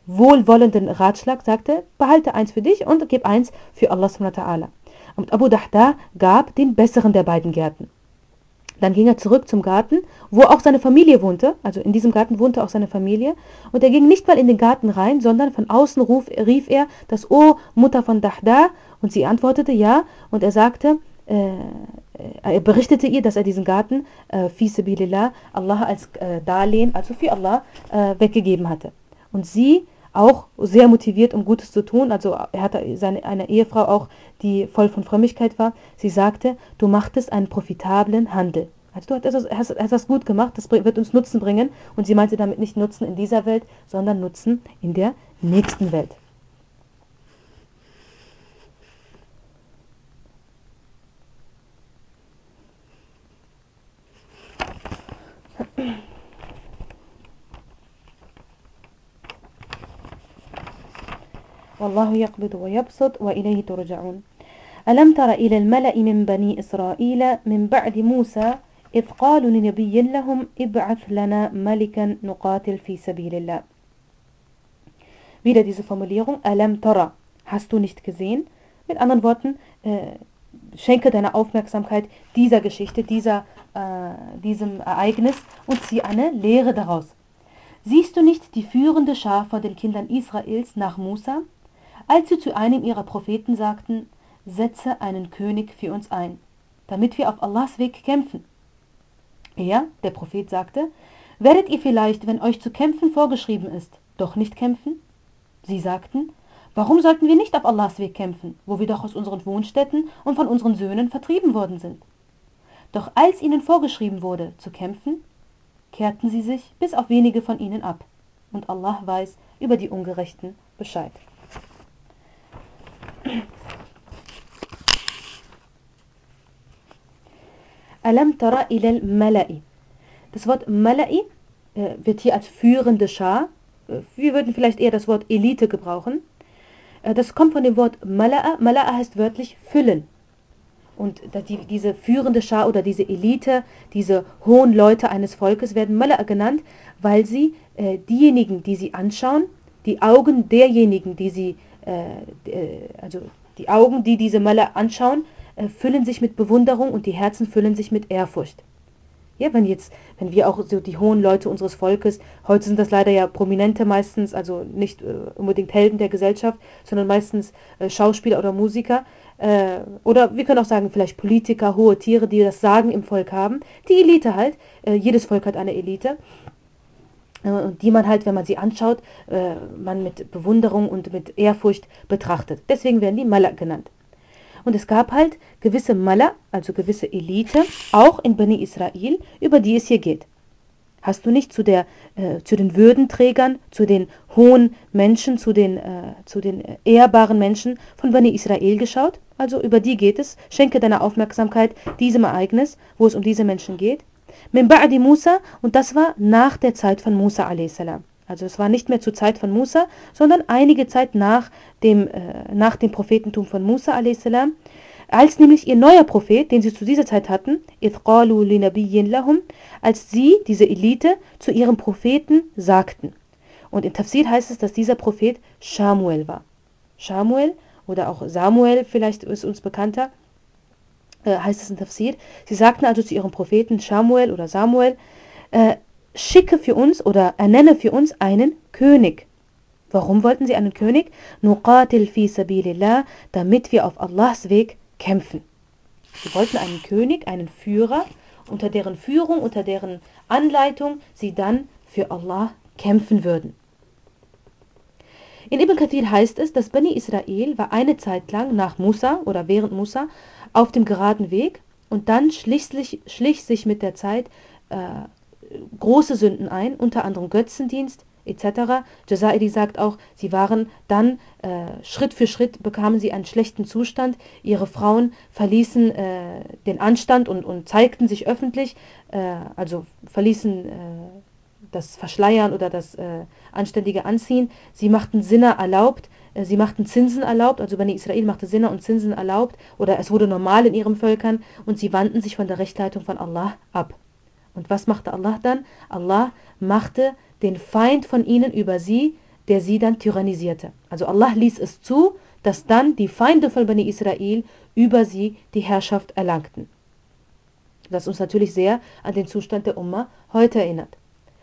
wohlwollenden Ratschlag, sagte, behalte eins für dich und gib eins für Allah subhanahu wa ta'ala. Und Abu Dahda gab den besseren der beiden Gärten. Dann ging er zurück zum Garten, wo auch seine Familie wohnte. Also in diesem Garten wohnte auch seine Familie. Und er ging nicht mal in den Garten rein, sondern von außen rief er, das O Mutter von Dahda. Und sie antwortete ja. Und er sagte, er berichtete ihr, dass er diesen Garten fi sabilillah, Allah als Darlehen, also für Allah, weggegeben hatte. Und sie auch sehr motiviert, um Gutes zu tun. Also er hatte eine Ehefrau auch, die voll von Frömmigkeit war. Sie sagte, du machtest einen profitablen Handel. Also du hast das gut gemacht, das wird uns Nutzen bringen. Und sie meinte damit nicht Nutzen in dieser Welt, sondern Nutzen in der nächsten Welt. والله يقبض ويبسط وإليه ترجعون ألم تر إلى الملأ من بني إسرائيل من بعد موسى إذ قالوا لنبي لهم ابعث لنا ملكا نقاتل في سبيل الله. Wieder diese Formulierung, Alam tara, hast du nicht gesehen? Mit anderen Worten, schenke deine Aufmerksamkeit dieser Geschichte, diesem Ereignis und zieh eine Lehre daraus. Siehst du nicht die führende Schar von den Kindern Israels nach Musa, als sie zu einem ihrer Propheten sagten, setze einen König für uns ein, damit wir auf Allahs Weg kämpfen? Er, der Prophet, sagte, werdet ihr vielleicht, wenn euch zu kämpfen vorgeschrieben ist, doch nicht kämpfen? Sie sagten, warum sollten wir nicht auf Allahs Weg kämpfen, wo wir doch aus unseren Wohnstätten und von unseren Söhnen vertrieben worden sind? Doch als ihnen vorgeschrieben wurde, zu kämpfen, kehrten sie sich bis auf wenige von ihnen ab. Und Allah weiß über die Ungerechten Bescheid. Alam tara ilal Mala'i. Das Wort Mala'i wird hier als führende Schar. Wir würden vielleicht eher das Wort Elite gebrauchen. Das kommt von dem Wort Mala'a. Mala'a heißt wörtlich füllen. Und diese führende Schar oder diese Elite, diese hohen Leute eines Volkes werden Mala'a genannt, weil sie diejenigen, die sie anschauen, die Augen derjenigen, die Augen, die diese Mala'a anschauen, füllen sich mit Bewunderung und die Herzen füllen sich mit Ehrfurcht. Ja, wenn wir auch so die hohen Leute unseres Volkes, heute sind das leider ja Prominente meistens, also nicht unbedingt Helden der Gesellschaft, sondern meistens Schauspieler oder Musiker, oder wir können auch sagen, vielleicht Politiker, hohe Tiere, die das Sagen im Volk haben. Die Elite halt, jedes Volk hat eine Elite, die man halt, wenn man sie anschaut, man mit Bewunderung und mit Ehrfurcht betrachtet. Deswegen werden die Mala genannt. Und es gab halt gewisse Mala, also gewisse Elite, auch in Bani Israel, über die es hier geht. Hast du nicht zu den Würdenträgern, zu den hohen Menschen, zu den ehrbaren Menschen von Bani Israel geschaut? Also über die geht es. Schenke deine Aufmerksamkeit diesem Ereignis, wo es um diese Menschen geht. Min ba'di Musa, und das war nach der Zeit von Musa a.s. Also es war nicht mehr zur Zeit von Musa, sondern einige Zeit nach dem Prophetentum von Musa a.s., als nämlich ihr neuer Prophet, den sie zu dieser Zeit hatten, إِذْ قَالُوا لِنَبِيٍّ لَهُمْ, als sie, diese Elite, zu ihrem Propheten sagten. Und in Tafsir heißt es, dass dieser Prophet Shamuel war. Shamuel oder auch Samuel, vielleicht ist uns bekannter, heißt es in Tafsir. Sie sagten also zu ihrem Propheten Shamuel oder Samuel, schicke für uns oder ernenne für uns einen König. Warum wollten sie einen König? Nuqatil fi sabilillah, damit wir auf Allahs Weg kämpfen. Sie wollten einen König, einen Führer, unter deren Führung, unter deren Anleitung sie dann für Allah kämpfen würden. In Ibn Kathir heißt es, dass Bani Israel war eine Zeit lang nach Musa oder während Musa auf dem geraden Weg und dann schlich sich mit der Zeit große Sünden ein, unter anderem Götzendienst etc. Jazairi sagt auch, sie waren dann Schritt für Schritt bekamen sie einen schlechten Zustand. Ihre Frauen verließen den Anstand und zeigten sich öffentlich, also verließen das Verschleiern oder das anständige Anziehen. Sie machten Sinna erlaubt, sie machten Zinsen erlaubt, also Bani Israel machte Sinna und Zinsen erlaubt, oder es wurde normal in ihren Völkern, und sie wandten sich von der Rechtleitung von Allah ab. Und was machte Allah dann? Allah machte den Feind von ihnen über sie der sie dann tyrannisierte. Also Allah ließ es zu, dass dann die Feinde von Bani Israel über sie die Herrschaft erlangten. Das uns natürlich sehr an den Zustand der Umma heute erinnert.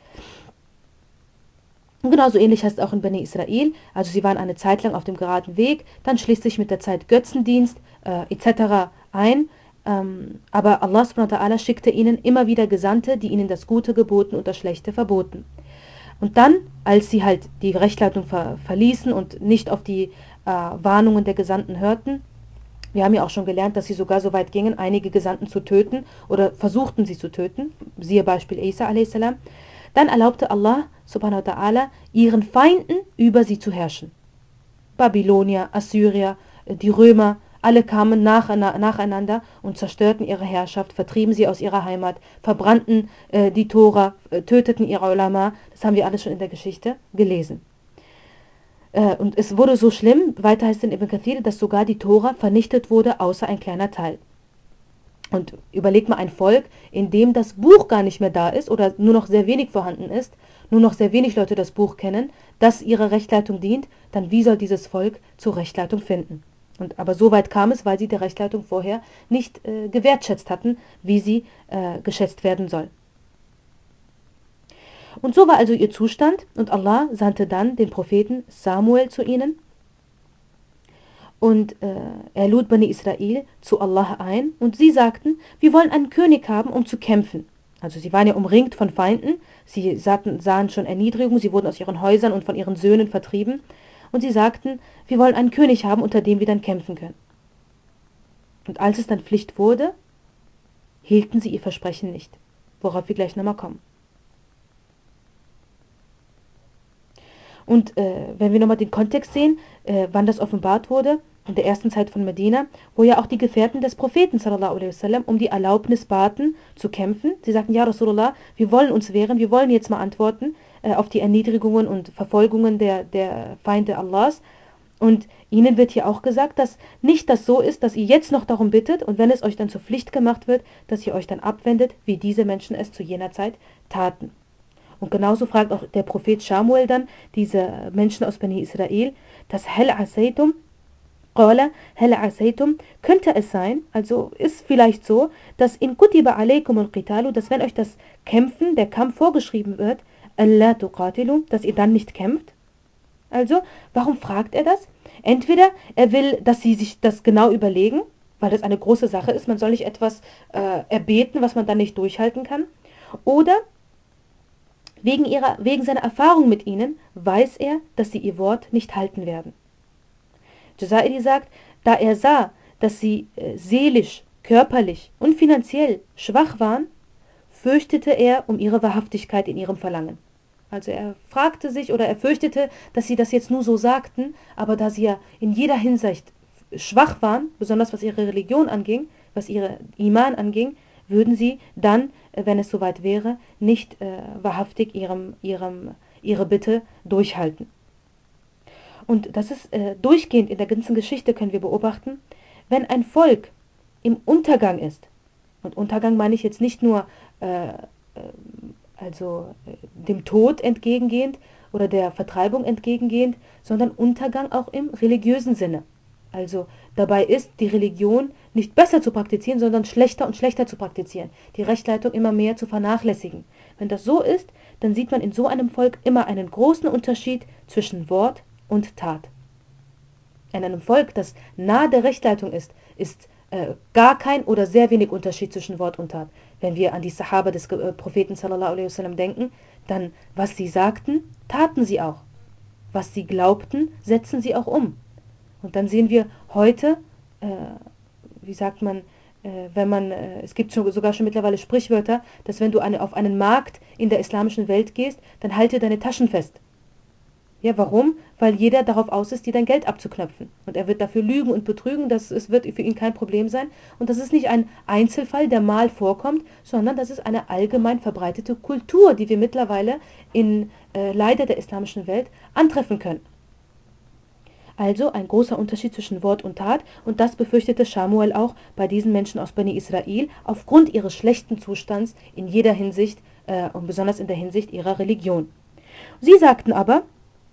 Und genauso ähnlich heißt es auch in Bani Israel, also sie waren eine Zeit lang auf dem geraden Weg, dann schließt sich mit der Zeit Götzendienst etc. ein, aber Allah subhanahu wa ta'ala schickte ihnen immer wieder Gesandte, die ihnen das Gute geboten und das Schlechte verboten. Und dann, als sie halt die Rechtleitung verließen und nicht auf die Warnungen der Gesandten hörten, wir haben ja auch schon gelernt, dass sie sogar so weit gingen, einige Gesandten zu töten oder versuchten sie zu töten, siehe Beispiel Isa a.s., dann erlaubte Allah subhanahu wa ta'ala ihren Feinden über sie zu herrschen. Babylonier, Assyrier, die Römer, alle kamen nacheinander und zerstörten ihre Herrschaft, vertrieben sie aus ihrer Heimat, verbrannten die Tora, töteten ihre Ulama. Das haben wir alles schon in der Geschichte gelesen. Und es wurde so schlimm, weiter heißt es in Ibn Kathir, dass sogar die Tora vernichtet wurde, außer ein kleiner Teil. Und überleg mal ein Volk, in dem das Buch gar nicht mehr da ist oder nur noch sehr wenig vorhanden ist, nur noch sehr wenig Leute das Buch kennen, das ihrer Rechtleitung dient, dann wie soll dieses Volk zur Rechtleitung finden? Aber so weit kam es, weil sie der Rechtleitung vorher nicht gewertschätzt hatten, wie sie geschätzt werden soll. Und so war also ihr Zustand und Allah sandte dann den Propheten Samuel zu ihnen und er lud Bani Israel zu Allah ein und sie sagten, wir wollen einen König haben, um zu kämpfen. Also sie waren ja umringt von Feinden, sie sahen schon Erniedrigung, sie wurden aus ihren Häusern und von ihren Söhnen vertrieben und sie sagten, wir wollen einen König haben, unter dem wir dann kämpfen können. Und als es dann Pflicht wurde, hielten sie ihr Versprechen nicht, worauf wir gleich nochmal kommen. Und wenn wir nochmal den Kontext sehen, wann das offenbart wurde, in der ersten Zeit von Medina, wo ja auch die Gefährten des Propheten sallallahu alaihi wasallam um die Erlaubnis baten, zu kämpfen. Sie sagten, ja Rasulullah, wir wollen uns wehren, wir wollen jetzt mal antworten auf die Erniedrigungen und Verfolgungen der Feinde Allahs. Und ihnen wird hier auch gesagt, dass nicht das so ist, dass ihr jetzt noch darum bittet und wenn es euch dann zur Pflicht gemacht wird, dass ihr euch dann abwendet, wie diese Menschen es zu jener Zeit taten. Und genauso fragt auch der Prophet Samuel dann diese Menschen aus Bani Israel, dass Hal asaytum, könnte es sein, also ist vielleicht so, dass in kutiba alaykum al-qitalu, dass wenn euch das Kämpfen, der Kampf vorgeschrieben wird, alla tuqatilu, dass ihr dann nicht kämpft? Also, warum fragt er das? Entweder er will, dass sie sich das genau überlegen, weil das eine große Sache ist, man soll nicht etwas erbeten, was man dann nicht durchhalten kann, oder wegen seiner Erfahrung mit ihnen weiß er, dass sie ihr Wort nicht halten werden. Jazairi sagt, da er sah, dass sie seelisch, körperlich und finanziell schwach waren, fürchtete er um ihre Wahrhaftigkeit in ihrem Verlangen. Also er fragte sich oder er fürchtete, dass sie das jetzt nur so sagten, aber da sie ja in jeder Hinsicht schwach waren, besonders was ihre Religion anging, was ihre Iman anging, würden sie dann, wenn es soweit wäre, nicht wahrhaftig ihre Bitte durchhalten. Und das ist durchgehend in der ganzen Geschichte können wir beobachten, wenn ein Volk im Untergang ist, und Untergang meine ich jetzt nicht nur dem Tod entgegengehend oder der Vertreibung entgegengehend, sondern Untergang auch im religiösen Sinne. Also dabei ist die Religion nicht besser zu praktizieren, sondern schlechter und schlechter zu praktizieren, die Rechtleitung immer mehr zu vernachlässigen. Wenn das so ist, dann sieht man in so einem Volk immer einen großen Unterschied zwischen Wort und Tat. In einem Volk, das nahe der Rechtleitung ist gar kein oder sehr wenig Unterschied zwischen Wort und Tat. Wenn wir an die Sahaba des Propheten sallallahu alaihi wasallam denken, dann was sie sagten, taten sie auch. Was sie glaubten, setzen sie auch um. Und dann sehen wir heute, es gibt sogar schon mittlerweile Sprichwörter, dass wenn du auf einen Markt in der islamischen Welt gehst, dann halte deine Taschen fest. Ja, warum? Weil jeder darauf aus ist, dir dein Geld abzuknöpfen. Und er wird dafür lügen und betrügen, es wird für ihn kein Problem sein. Und das ist nicht ein Einzelfall, der mal vorkommt, sondern das ist eine allgemein verbreitete Kultur, die wir mittlerweile in leider der islamischen Welt antreffen können. Also ein großer Unterschied zwischen Wort und Tat und das befürchtete Samuel auch bei diesen Menschen aus Bani Israel aufgrund ihres schlechten Zustands in jeder Hinsicht und besonders in der Hinsicht ihrer Religion. Sie sagten aber,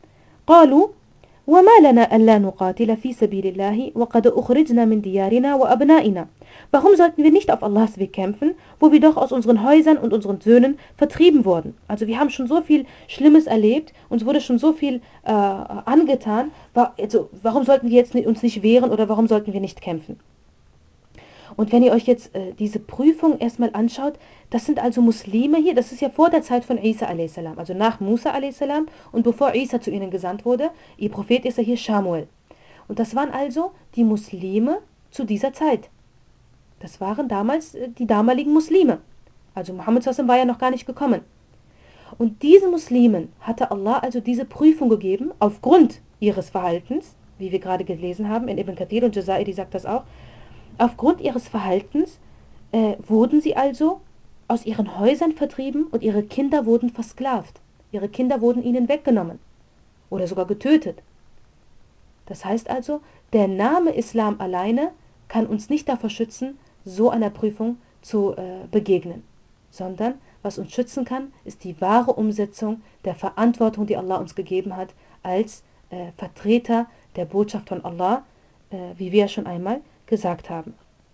قالوا وما لنا ألا نقاتل في سبيل الله وقد أخرجنا من ديارنا وأبنائنا. Warum sollten wir nicht auf Allahs Weg kämpfen, wo wir doch aus unseren Häusern und unseren Söhnen vertrieben wurden? Also wir haben schon so viel Schlimmes erlebt, uns wurde schon so viel angetan, also warum sollten wir jetzt uns nicht wehren oder warum sollten wir nicht kämpfen? Und wenn ihr euch jetzt diese Prüfung erstmal anschaut, das sind also Muslime hier, das ist ja vor der Zeit von Isa a.s., also nach Musa a.s. und bevor Isa zu ihnen gesandt wurde. Ihr Prophet ist ja hier Samuel. Und das waren also die Muslime zu dieser Zeit. Das waren damals die damaligen Muslime. Also Muhammad war ja noch gar nicht gekommen. Und diesen Muslimen hatte Allah also diese Prüfung gegeben, aufgrund ihres Verhaltens, wie wir gerade gelesen haben, in Ibn Kathir und Jazairi sagt das auch. Aufgrund ihres Verhaltens wurden sie also aus ihren Häusern vertrieben und ihre Kinder wurden versklavt. Ihre Kinder wurden ihnen weggenommen oder sogar getötet. Das heißt also, der Name Islam alleine kann uns nicht davor schützen, so einer Prüfung zu begegnen. Sondern was uns schützen kann, ist die wahre Umsetzung der Verantwortung, die Allah uns gegeben hat, als Vertreter der Botschaft von Allah, wie wir ja schon einmal gesagt haben.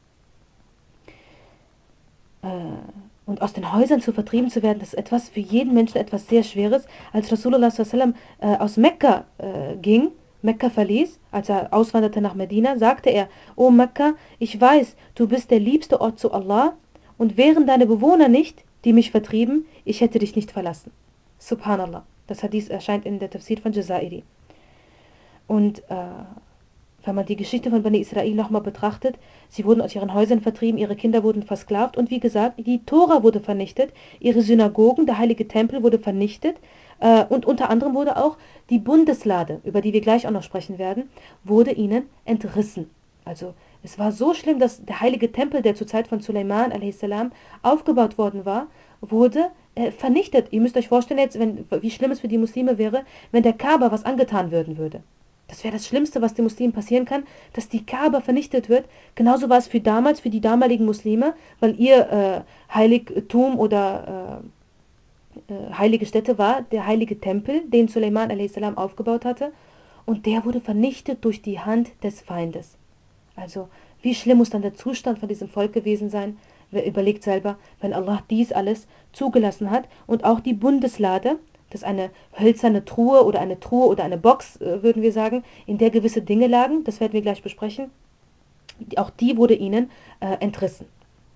Und aus den Häusern vertrieben zu werden, das ist etwas für jeden Menschen etwas sehr Schweres. Als Rasulullah aus Mekka ging, Mekka verließ, als er auswanderte nach Medina, sagte er: O Mekka, ich weiß, du bist der liebste Ort zu Allah und wären deine Bewohner nicht, die mich vertrieben, ich hätte dich nicht verlassen. Subhanallah. Das Hadith erscheint in der Tafsir von Jazairi. Und wenn man die Geschichte von Bani Israel nochmal betrachtet, sie wurden aus ihren Häusern vertrieben, ihre Kinder wurden versklavt und wie gesagt, die Tora wurde vernichtet, ihre Synagogen, der heilige Tempel wurde vernichtet und unter anderem wurde auch die Bundeslade, über die wir gleich auch noch sprechen werden, wurde ihnen entrissen. Also es war so schlimm, dass der heilige Tempel, der zur Zeit von Suleiman a.s. aufgebaut worden war, wurde vernichtet. Ihr müsst euch vorstellen jetzt, wie schlimm es für die Muslime wäre, wenn der Kaaba was angetan werden würde. Das wäre das Schlimmste, was den Muslimen passieren kann, dass die Kaaba vernichtet wird. Genauso war es für die damaligen Muslime, weil ihr Heiligtum oder heilige Stätte war der heilige Tempel, den Suleiman a.s. aufgebaut hatte. Und der wurde vernichtet durch die Hand des Feindes. Also, wie schlimm muss dann der Zustand von diesem Volk gewesen sein? Wer überlegt selber, wenn Allah dies alles zugelassen hat und auch die Bundeslade, das ist eine hölzerne Truhe oder eine Box, würden wir sagen, in der gewisse Dinge lagen, das werden wir gleich besprechen. Auch die wurde ihnen entrissen.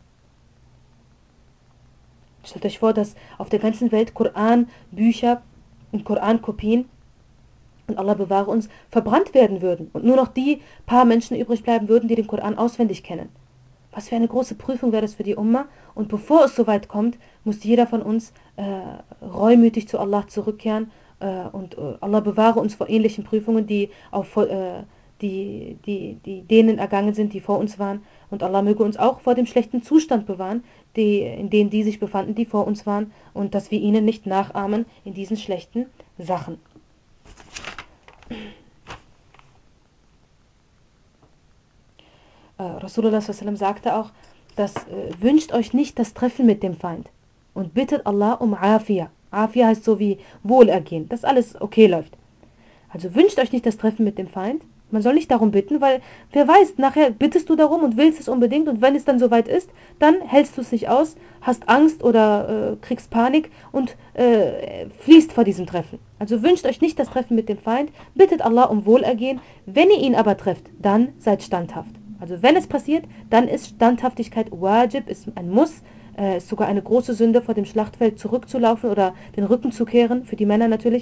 Stellt euch vor, dass auf der ganzen Welt Koranbücher und Korankopien, und Allah bewahre uns, verbrannt werden würden und nur noch die paar Menschen übrig bleiben würden, die den Koran auswendig kennen. Was für eine große Prüfung wäre das für die Umma. Und bevor es soweit kommt, muss jeder von uns reumütig zu Allah zurückkehren und Allah bewahre uns vor ähnlichen Prüfungen, die denen ergangen sind, die vor uns waren. Und Allah möge uns auch vor dem schlechten Zustand bewahren, in dem die sich befanden, die vor uns waren, und dass wir ihnen nicht nachahmen in diesen schlechten Sachen. Rasulullah sagte auch, dass wünscht euch nicht das Treffen mit dem Feind und bittet Allah um Afia. Afia heißt so wie Wohlergehen, dass alles okay läuft. Also wünscht euch nicht das Treffen mit dem Feind. Man soll nicht darum bitten, weil wer weiß, nachher bittest du darum und willst es unbedingt und wenn es dann soweit ist, dann hältst du es nicht aus, hast Angst oder kriegst Panik und fließt vor diesem Treffen. Also wünscht euch nicht das Treffen mit dem Feind, bittet Allah um Wohlergehen. Wenn ihr ihn aber trefft, dann seid standhaft. Also wenn es passiert, dann ist Standhaftigkeit Wajib, ist ein Muss, ist sogar eine große Sünde, vor dem Schlachtfeld zurückzulaufen oder den Rücken zu kehren, für die Männer natürlich.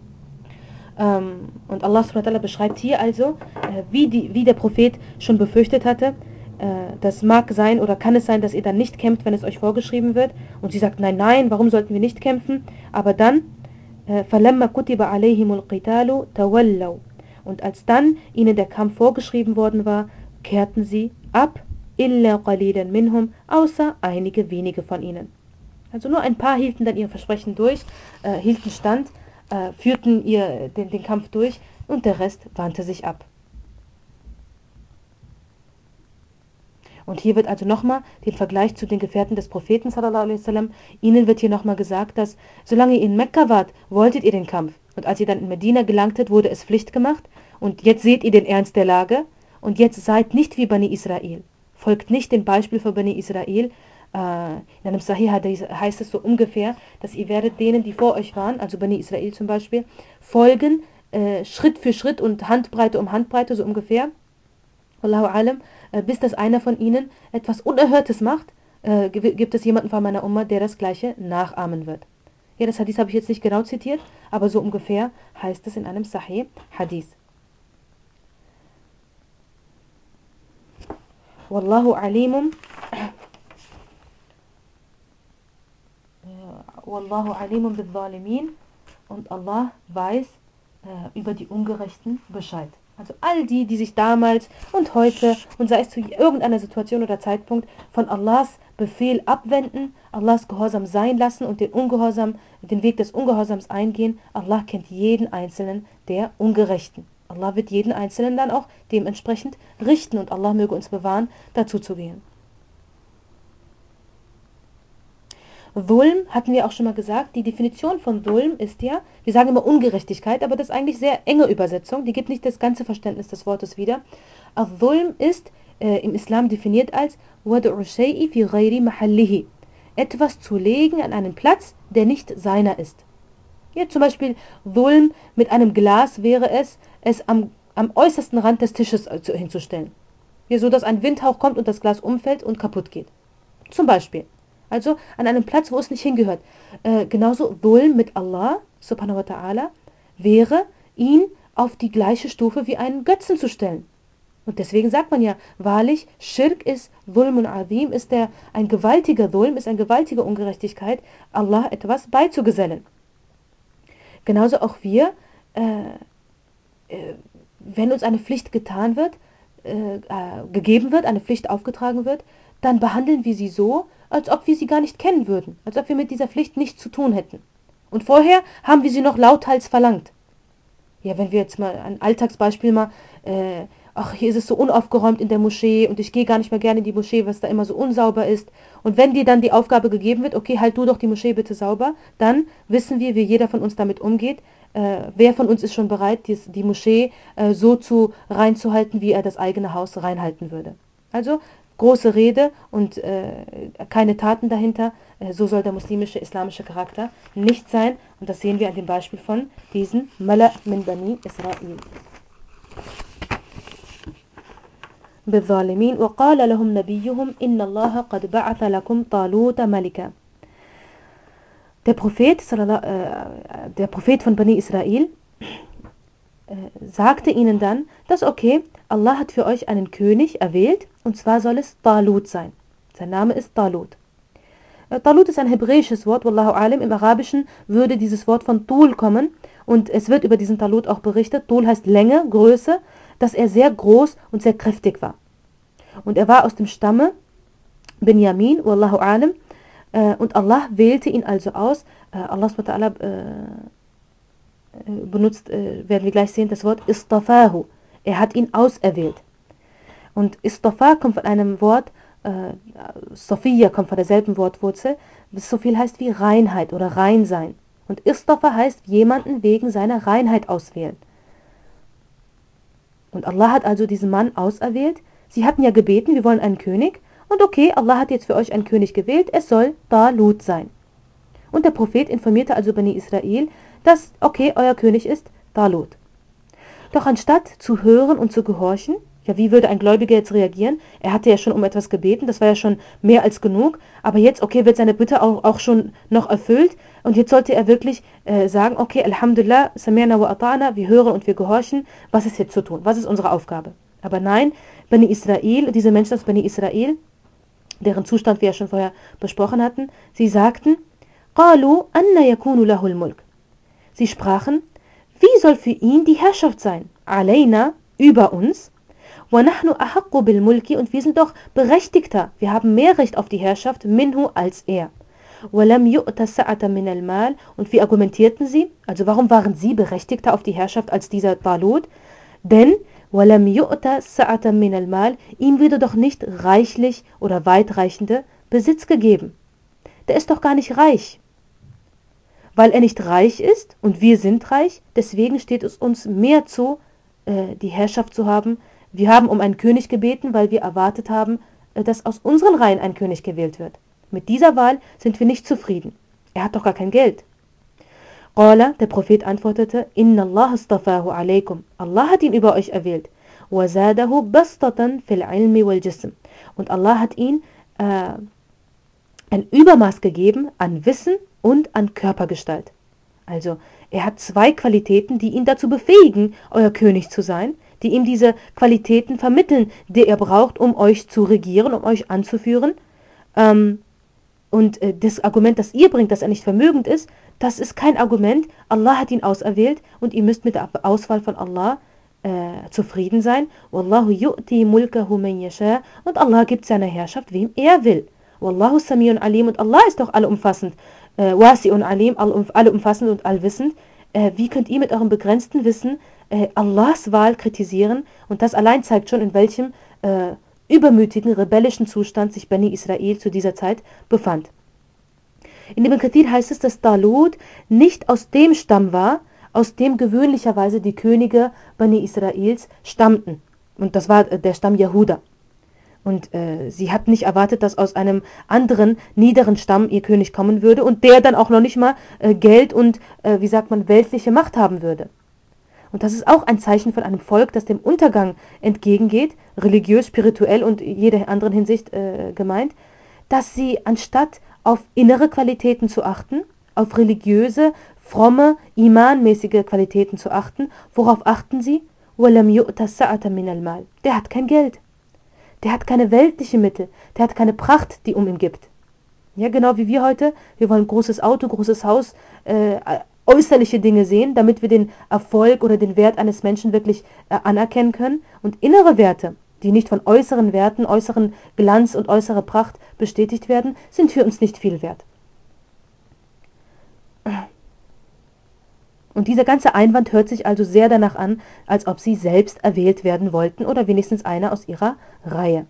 Und Allah subhanahu wa ta'ala beschreibt hier also, wie der Prophet schon befürchtet hatte, das mag sein oder kann es sein, dass ihr dann nicht kämpft, wenn es euch vorgeschrieben wird. Und sie sagt, nein, nein, warum sollten wir nicht kämpfen? Aber dann, فَلَمَّا كُتِبَ عَلَيْهِمُ الْقِتَالُ تَوَلَّوْا. Und als dann ihnen der Kampf vorgeschrieben worden war, kehrten sie ab, illa qalilan minhum, außer einige wenige von ihnen. Also nur ein paar hielten dann ihr Versprechen durch, hielten stand, führten den Kampf durch und der Rest wandte sich ab. Und hier wird also nochmal den Vergleich zu den Gefährten des Propheten sallallahu alaihi wasallam. Ihnen wird hier nochmal gesagt, dass solange ihr in Mekka wart, wolltet ihr den Kampf. Und als ihr dann in Medina gelangtet, wurde es Pflicht gemacht. Und jetzt seht ihr den Ernst der Lage. Und jetzt seid nicht wie Bani Israel. Folgt nicht dem Beispiel von Bani Israel. In einem Sahih heißt es so ungefähr, dass ihr werdet denen, die vor euch waren, also Bani Israel zum Beispiel, folgen, Schritt für Schritt und Handbreite um Handbreite, so ungefähr. Wallahu alam, bis das einer von ihnen etwas Unerhörtes macht, gibt es jemanden von meiner Umma, der das Gleiche nachahmen wird. Ja, das Hadith habe ich jetzt nicht genau zitiert, aber so ungefähr heißt es in einem Sahih Hadith. Wallahu alimun bil-Zalimin, und Allah weiß über die Ungerechten Bescheid. Also all die, die sich damals und heute und sei es zu irgendeiner Situation oder Zeitpunkt von Allahs Befehl abwenden, Allahs Gehorsam sein lassen und den Weg des Ungehorsams eingehen, Allah kennt jeden Einzelnen der Ungerechten. Allah wird jeden Einzelnen dann auch dementsprechend richten und Allah möge uns bewahren, dazu zu gehen. Dhulm hatten wir auch schon mal gesagt. Die Definition von Dhulm ist ja, wir sagen immer Ungerechtigkeit, aber das ist eigentlich sehr enge Übersetzung. Die gibt nicht das ganze Verständnis des Wortes wieder. Dhulm ist im Islam definiert als Wad'u shay'i fi ghayri mahallihi. Etwas zu legen an einen Platz, der nicht seiner ist. Ja, zum Beispiel Dhulm mit einem Glas wäre es am äußersten Rand des Tisches hinzustellen. Ja, so dass ein Windhauch kommt und das Glas umfällt und kaputt geht. Zum Beispiel. Also an einem Platz, wo es nicht hingehört. Genauso Dhulm mit Allah, subhanahu wa ta'ala, wäre, ihn auf die gleiche Stufe wie einen Götzen zu stellen. Und deswegen sagt man ja, wahrlich, Schirk ist Dhulmun Azim, ist ein gewaltiger Dhulm, ist eine gewaltige Ungerechtigkeit, Allah etwas beizugesellen. Genauso auch wir, wenn uns eine Pflicht gegeben wird, eine Pflicht aufgetragen wird, dann behandeln wir sie so, als ob wir sie gar nicht kennen würden, als ob wir mit dieser Pflicht nichts zu tun hätten. Und vorher haben wir sie noch lauthals verlangt. Ja, wenn wir jetzt mal ein Alltagsbeispiel mal, ach, hier ist es so unaufgeräumt in der Moschee und ich gehe gar nicht mehr gerne in die Moschee, was da immer so unsauber ist. Und wenn dir dann die Aufgabe gegeben wird, okay, halt du doch die Moschee bitte sauber, dann wissen wir, wie jeder von uns damit umgeht. Wer von uns ist schon bereit, die Moschee so reinzuhalten, wie er das eigene Haus reinhalten würde. Also große Rede und keine Taten dahinter. So soll der islamische Charakter nicht sein. Und das sehen wir an dem Beispiel von diesen Mala min Bani Israel. بالظالمين وقال لهم نبيهم إن الله قد بعث لكم طالوت ملكا. Der Prophet von Bani Israel sagte ihnen dann, dass okay, Allah hat für euch einen König erwählt, und zwar soll es Talut sein. Sein Name ist Talut. Talut ist ein hebräisches Wort, Wallahu alim. Im Arabischen würde dieses Wort von Tul kommen, und es wird über diesen Talut auch berichtet. Tul heißt Länge, Größe, dass er sehr groß und sehr kräftig war. Und er war aus dem Stamme Benjamin, Wallahu alim, und Allah wählte ihn also aus. Allah SWT benutzt, werden wir gleich sehen, das Wort Istafahu. Er hat ihn auserwählt. Und Istafa kommt von einem Wort, Sophia kommt von derselben Wortwurzel, das so viel heißt wie Reinheit oder Reinsein. Und Istafa heißt jemanden wegen seiner Reinheit auswählen. Und Allah hat also diesen Mann auserwählt. Sie hatten ja gebeten, wir wollen einen König. Und okay, Allah hat jetzt für euch einen König gewählt, es soll Talut sein. Und der Prophet informierte also Bani Israel, dass, okay, euer König ist Talut. Doch anstatt zu hören und zu gehorchen, ja, wie würde ein Gläubiger jetzt reagieren? Er hatte ja schon um etwas gebeten, das war ja schon mehr als genug, aber jetzt, okay, wird seine Bitte auch schon noch erfüllt, und jetzt sollte er wirklich sagen, okay, Alhamdulillah, Sami'na wa ata'na, wir hören und wir gehorchen, was ist jetzt zu tun, was ist unsere Aufgabe? Aber nein, Bani Israel, diese Menschen aus Bani Israel, deren Zustand wir ja schon vorher besprochen hatten, sie sagten, قَالُوا أَنَّ يَكُونُ لَهُ الْمُلْكِ. Sie sprachen, wie soll für ihn die Herrschaft sein? عَلَيْنَا, über uns, وَنَحْنُ أَحَقُّ بِالْمُلْكِ, und wir sind doch berechtigter, wir haben mehr Recht auf die Herrschaft, minhu, als er. وَلَمْ يُؤْتَ سَعَةً مِنَ الْمَالِ, und wie argumentierten sie? Also warum waren sie berechtigter auf die Herrschaft als dieser Talut? Denn وَلَمْ يُؤْتَ سَعَةً مِنَ الْمَالِ Ihm würde doch nicht reichlich oder weitreichende Besitz gegeben. Der ist doch gar nicht reich. Weil er nicht reich ist und wir sind reich, deswegen steht es uns mehr zu, die Herrschaft zu haben. Wir haben um einen König gebeten, weil wir erwartet haben, dass aus unseren Reihen ein König gewählt wird. Mit dieser Wahl sind wir nicht zufrieden. Er hat doch gar kein Geld. Qala, der Prophet antwortete, Inna Allah astafahu alaykum. Allah hat ihn über euch erwählt. Wazadahu bastatan fil ilmi wal jism. Und Allah hat ihn ein Übermaß gegeben an Wissen und an Körpergestalt. Also, er hat zwei Qualitäten, die ihn dazu befähigen, euer König zu sein, die ihm diese Qualitäten vermitteln, die er braucht, um euch zu regieren, um euch anzuführen. Und das Argument, das ihr bringt, dass er nicht vermögend ist, das ist kein Argument. Allah hat ihn auserwählt und ihr müsst mit der Auswahl von Allah zufrieden sein. Wallahu yu'ti mulkahu man yasha. Und Allah gibt seine Herrschaft, wem er will. Wallahu sami'un alim. Und Allah ist doch allumfassend. Wasi'un alim, allumfassend und allwissend. Wie könnt ihr mit eurem begrenzten Wissen Allahs Wahl kritisieren? Und das allein zeigt schon, in welchem übermütigen, rebellischen Zustand sich Bani Israel zu dieser Zeit befand. In Ibn Kathir heißt es, dass Talut nicht aus dem Stamm war, aus dem gewöhnlicherweise die Könige Bani Israels stammten. Und das war der Stamm Jehuda. Und sie hat nicht erwartet, dass aus einem anderen, niederen Stamm ihr König kommen würde und der dann auch noch nicht mal Geld und, weltliche Macht haben würde. Und das ist auch ein Zeichen von einem Volk, das dem Untergang entgegengeht, religiös, spirituell und jeder anderen Hinsicht gemeint, dass sie anstatt auf innere Qualitäten zu achten, auf religiöse, fromme, imanmäßige Qualitäten zu achten, worauf achten sie? وَلَمْ يُؤْتَ سَعَةً مِنَ الْمَالِ Der hat kein Geld. Der hat keine weltliche Mittel. Der hat keine Pracht, die ihm gibt. Ja, genau wie wir heute. Wir wollen großes Auto, großes Haus, äußerliche Dinge sehen, damit wir den Erfolg oder den Wert eines Menschen wirklich anerkennen können. Und innere Werte, die nicht von äußeren Werten, äußeren Glanz und äußerer Pracht bestätigt werden, sind für uns nicht viel wert. Und dieser ganze Einwand hört sich also sehr danach an, als ob sie selbst erwählt werden wollten oder wenigstens einer aus ihrer Reihe.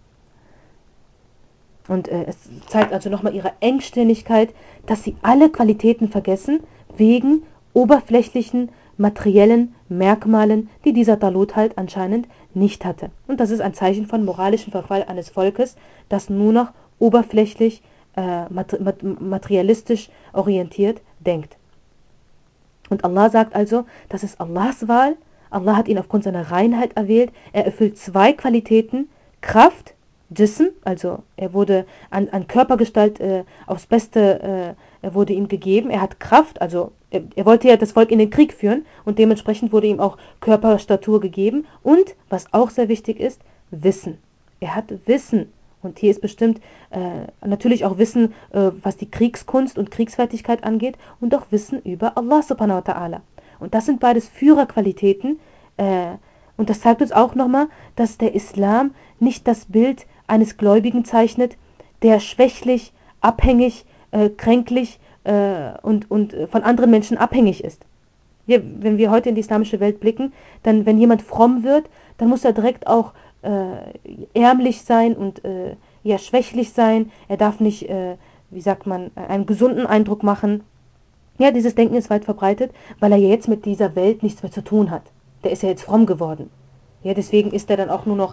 Und es zeigt also nochmal ihre Engstirnigkeit, dass sie alle Qualitäten vergessen, wegen oberflächlichen, materiellen Merkmalen, die dieser Talut halt anscheinend nicht hatte. Und das ist ein Zeichen von moralischem Verfall eines Volkes, das nur noch oberflächlich, materialistisch orientiert denkt. Und Allah sagt also, das ist Allahs Wahl. Allah hat ihn aufgrund seiner Reinheit erwählt. Er erfüllt zwei Qualitäten, Kraft, Jism, also er wurde an Körpergestalt aufs Beste wurde ihm gegeben. Er hat Kraft, also er wollte ja das Volk in den Krieg führen und dementsprechend wurde ihm auch Körperstatur gegeben. Und, was auch sehr wichtig ist, Wissen. Er hat Wissen. Und hier ist bestimmt natürlich auch Wissen, was die Kriegskunst und Kriegsfertigkeit angeht und auch Wissen über Allah subhanahu wa ta'ala. Und das sind beides Führerqualitäten. Und das zeigt uns auch nochmal, dass der Islam nicht das Bild eines Gläubigen zeichnet, der schwächlich, abhängig, kränklich und von anderen Menschen abhängig ist. Wenn wir heute in die islamische Welt blicken, dann, wenn jemand fromm wird, dann muss er direkt auch ärmlich sein und schwächlich sein. Er darf nicht, einen gesunden Eindruck machen. Ja, dieses Denken ist weit verbreitet, weil er ja jetzt mit dieser Welt nichts mehr zu tun hat. Der ist ja jetzt fromm geworden. Ja, deswegen ist er dann auch nur noch,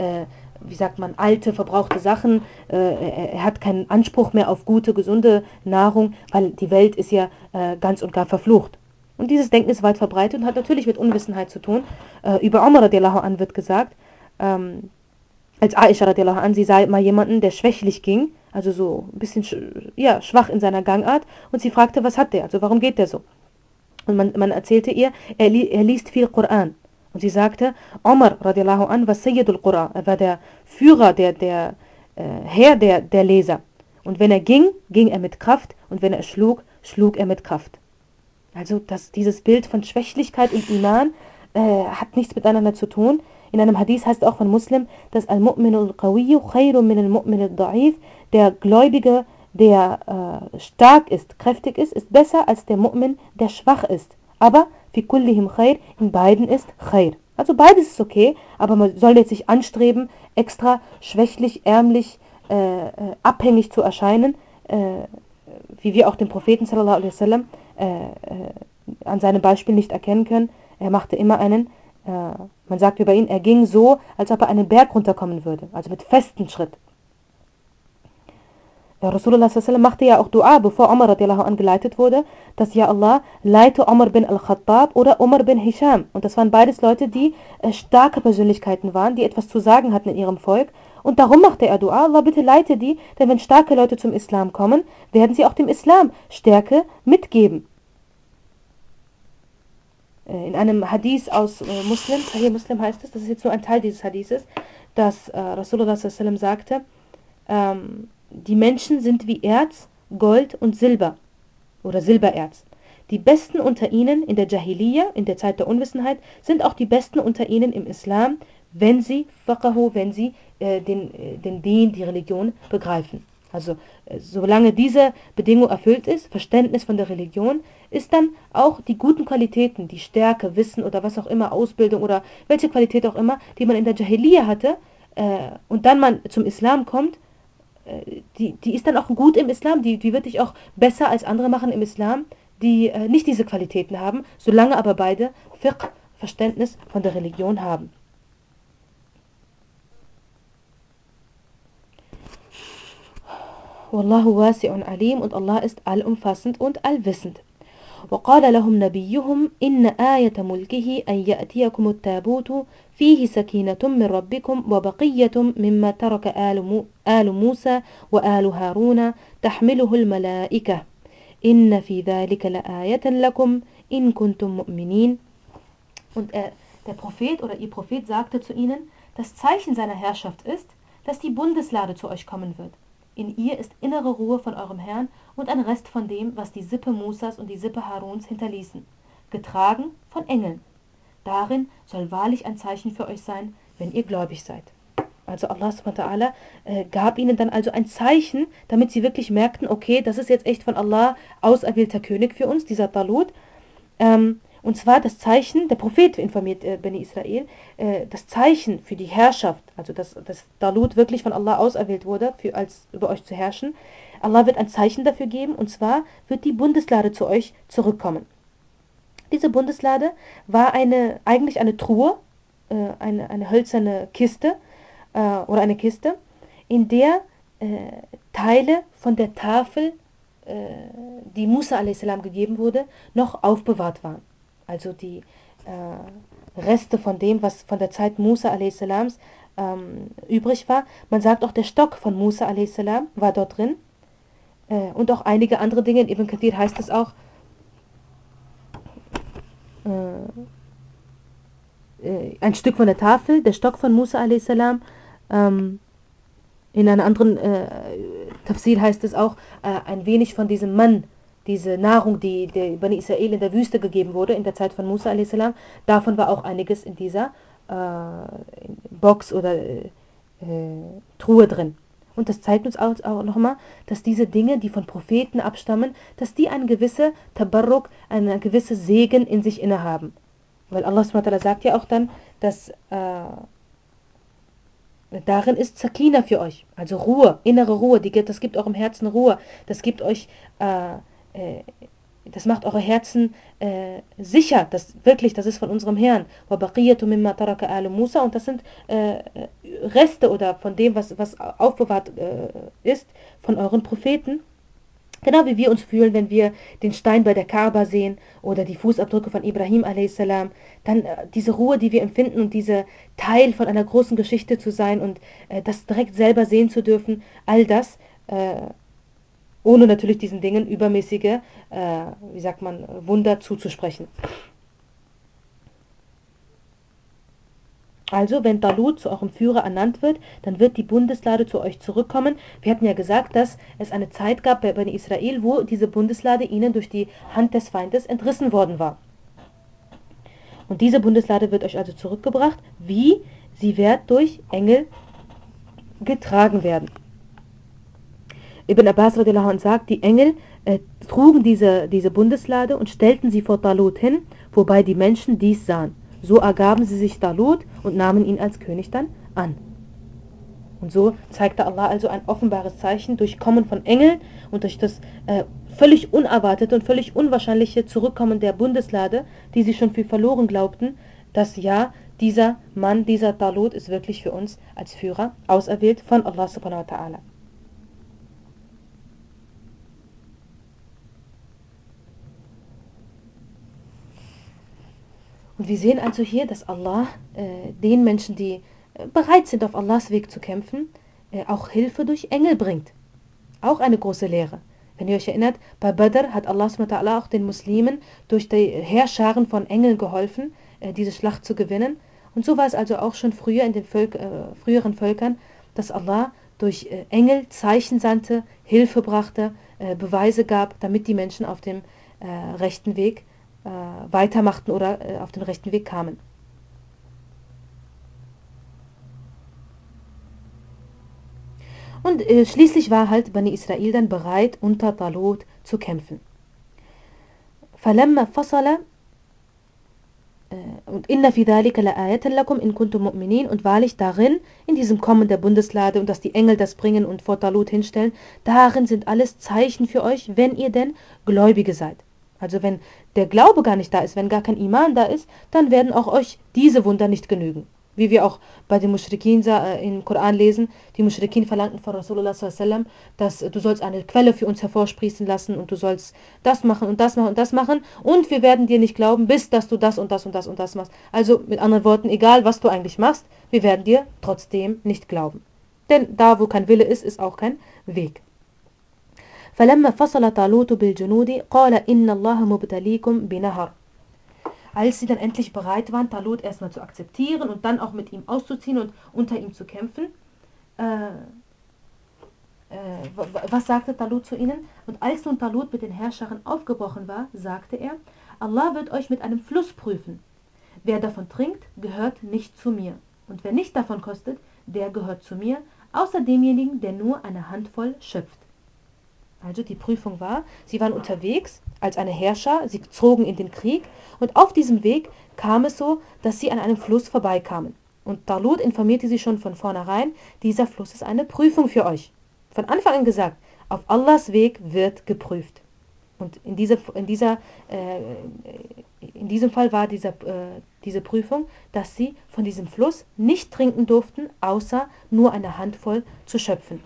alte, verbrauchte Sachen. Er hat keinen Anspruch mehr auf gute, gesunde Nahrung, weil die Welt ist ja ganz und gar verflucht. Und dieses Denken ist weit verbreitet und hat natürlich mit Unwissenheit zu tun. Über Umar radiallahu an wird gesagt, als Aisha radiallahu an, sie sah mal jemanden, der schwächlich ging, also so ein bisschen schwach in seiner Gangart, und sie fragte, was hat der, also warum geht der so? Und man erzählte ihr, er liest viel Koran. Und sie sagte, Umar radiallahu an war Sayyidul Quran, er war der Führer, der Herr der Leser. Und wenn er ging er mit Kraft, und wenn er schlug er mit Kraft. Also dieses Bild von Schwächlichkeit und Iman hat nichts miteinander zu tun. In einem Hadith heißt auch von Muslim, dass Al-Mu'minu al-Qawiyyu khayrun min al-Mu'min al-Da'if, der Gläubige, der stark ist, kräftig ist besser als der Mu'min, der schwach ist. Aber fi kullihim khair, in beiden ist khair. Also beides ist okay, aber man soll jetzt nicht anstreben, extra schwächlich, ärmlich, abhängig zu erscheinen, wie wir auch den Propheten sallallahu alaihi wasallam an seinem Beispiel nicht erkennen können. Er machte immer man sagt über ihn, er ging so, als ob er einen Berg runterkommen würde, also mit festem Schritt. Rasulullah sallallahu alaihi wasallam machte ja auch Dua, bevor Umar radiallahu anh geleitet wurde, dass ja Allah leite Umar bin al-Khattab oder Umar bin Hisham. Und das waren beides Leute, die starke Persönlichkeiten waren, die etwas zu sagen hatten in ihrem Volk. Und darum machte er Dua, Allah bitte leite die, denn wenn starke Leute zum Islam kommen, werden sie auch dem Islam Stärke mitgeben. In einem Hadith aus Muslim, Sahih Muslim heißt es, das ist jetzt nur ein Teil dieses Hadithes, dass Rasulullah sallallahu alaihi wasallam sagte, die Menschen sind wie Erz, Gold und Silber oder Silbererz. Die Besten unter ihnen in der Jahiliyyah, in der Zeit der Unwissenheit, sind auch die Besten unter ihnen im Islam, wenn sie den Deen, die Religion begreifen. Also solange diese Bedingung erfüllt ist, Verständnis von der Religion, ist dann auch die guten Qualitäten, die Stärke, Wissen oder was auch immer, Ausbildung oder welche Qualität auch immer, die man in der Jahiliyyah hatte, und dann man zum Islam kommt, die ist dann auch gut im Islam, die wird dich auch besser als andere machen im Islam, die nicht diese Qualitäten haben, solange aber beide Fiqh, Verständnis von der Religion haben. Wallahu wasi'un alim, und Allah ist allumfassend und allwissend. وقال لهم نبيهم إن آية ملكه أن يأتيكم التابوت فيه سكينة من ربكم وبقية مما ترك آل موسى وآل هارون تحمله الملائكة إن في ذلك لآية لكم إن كنتم مؤمنين. Und der Prophet oder ihr Prophet sagte zu ihnen, das Zeichen seiner Herrschaft ist, dass die Bundeslade zu euch kommen wird. In ihr ist innere Ruhe von eurem Herrn und ein Rest von dem, was die Sippe Musas und die Sippe Haruns hinterließen, getragen von Engeln. Darin soll wahrlich ein Zeichen für euch sein, wenn ihr gläubig seid. Also Allah subhanahu wa ta'ala gab ihnen dann also ein Zeichen, damit sie wirklich merkten, okay, das ist jetzt echt von Allah auserwählter König für uns, dieser Talut. Und zwar das Zeichen, der Prophet informiert Bani Israel, das Zeichen für die Herrschaft, also dass Talut wirklich von Allah auserwählt wurde, über euch zu herrschen. Allah wird ein Zeichen dafür geben, und zwar wird die Bundeslade zu euch zurückkommen. Diese Bundeslade war eigentlich eine Truhe, eine hölzerne Kiste oder eine Kiste, in der Teile von der Tafel, die Musa a.s. gegeben wurde, noch aufbewahrt waren. Also die Reste von dem, was von der Zeit Musa a.s. Übrig war. Man sagt auch, der Stock von Musa a.s. war dort drin. Und auch einige andere Dinge. In Ibn Kathir heißt es auch, ein Stück von der Tafel, der Stock von Musa a.s. In einer anderen Tafsir heißt es auch, ein wenig von diesem Mann, diese Nahrung, die der Bani Israel in der Wüste gegeben wurde, in der Zeit von Musa a.s., davon war auch einiges in dieser Box oder Truhe drin. Und das zeigt uns auch nochmal, dass diese Dinge, die von Propheten abstammen, dass die eine gewisse Tabarruk, eine gewisse Segen in sich innehaben. Weil Allah subhanahu wa ta'ala sagt ja auch dann, dass darin ist Sakina für euch, also Ruhe, innere Ruhe, das gibt eurem Herzen Ruhe, das gibt euch das macht eure Herzen sicher, das ist von unserem Herrn. Und das sind Reste oder von dem, was aufbewahrt ist, von euren Propheten. Genau wie wir uns fühlen, wenn wir den Stein bei der Kaaba sehen oder die Fußabdrücke von Ibrahim a.s., dann diese Ruhe, die wir empfinden und diese Teil von einer großen Geschichte zu sein und das direkt selber sehen zu dürfen, all das ohne natürlich diesen Dingen übermäßige, Wunder zuzusprechen. Also, wenn Talut zu eurem Führer ernannt wird, dann wird die Bundeslade zu euch zurückkommen. Wir hatten ja gesagt, dass es eine Zeit gab bei Bani Israel, wo diese Bundeslade ihnen durch die Hand des Feindes entrissen worden war. Und diese Bundeslade wird euch also zurückgebracht. Wie? Sie wird durch Engel getragen werden. Ibn Abbas radiallahu anh sagt, die Engel trugen diese Bundeslade und stellten sie vor Talut hin, wobei die Menschen dies sahen. So ergaben sie sich Talut und nahmen ihn als König dann an. Und so zeigte Allah also ein offenbares Zeichen durch Kommen von Engeln und durch das völlig unerwartete und völlig unwahrscheinliche Zurückkommen der Bundeslade, die sie schon für verloren glaubten, dass ja, dieser Mann, dieser Talut ist wirklich für uns als Führer auserwählt von Allah subhanahu wa ta'ala. Und wir sehen also hier, dass Allah den Menschen, die bereit sind, auf Allahs Weg zu kämpfen, auch Hilfe durch Engel bringt. Auch eine große Lehre. Wenn ihr euch erinnert, bei Badr hat Allah subhanahu wa ta'ala auch den Muslimen durch die Heerscharen von Engeln geholfen, diese Schlacht zu gewinnen. Und so war es also auch schon früher in den früheren Völkern, dass Allah durch Engel Zeichen sandte, Hilfe brachte, Beweise gab, damit die Menschen auf dem rechten Weg weitermachten oder auf den rechten Weg kamen. Und schließlich war halt Bani Israel dann bereit, unter Talut zu kämpfen. فَلَمَّا فَصَلَ und inna fi dhalika la'ayatan lakum in kuntum mu'minin, und wahrlich darin, in diesem Kommen der Bundeslade und dass die Engel das bringen und vor Talut hinstellen, darin sind alles Zeichen für euch, wenn ihr denn Gläubige seid. Also wenn der Glaube gar nicht da ist, wenn gar kein Iman da ist, dann werden auch euch diese Wunder nicht genügen. Wie wir auch bei den Muschrikin im Koran lesen, die Muschrikin verlangten von Rasulullah sallallahu alaihi wasallam, dass du sollst eine Quelle für uns hervorsprießen lassen und du sollst das machen und das machen und das machen und wir werden dir nicht glauben, bis dass du das und das und das und das machst. Also mit anderen Worten, egal was du eigentlich machst, wir werden dir trotzdem nicht glauben. Denn da, wo kein Wille ist, ist auch kein Weg. فَلَمَّا فَصَلَ طَالُوتُ بِالْجُنُودِ قَالَ إِنَّ اللَّهَ مُبْتَلِيكُمْ بِنَهَرٍ. Als sie dann endlich bereit waren, Talut erstmal zu akzeptieren und dann auch mit ihm auszuziehen und unter ihm zu kämpfen, was sagte Talut zu ihnen? Und als nun Talut mit den Herrschern aufgebrochen war, sagte er, Allah wird euch mit einem Fluss prüfen. Wer davon trinkt, gehört nicht zu mir. Und wer nicht davon kostet, der gehört zu mir, außer demjenigen, der nur eine Handvoll schöpft. Also die Prüfung war, sie waren unterwegs als eine Herrscher, sie zogen in den Krieg und auf diesem Weg kam es so, dass sie an einem Fluss vorbeikamen. Und Talut informierte sie schon von vornherein, dieser Fluss ist eine Prüfung für euch. Von Anfang an gesagt, auf Allahs Weg wird geprüft. Und in diesem Fall war diese Prüfung, dass sie von diesem Fluss nicht trinken durften, außer nur eine Handvoll zu schöpfen.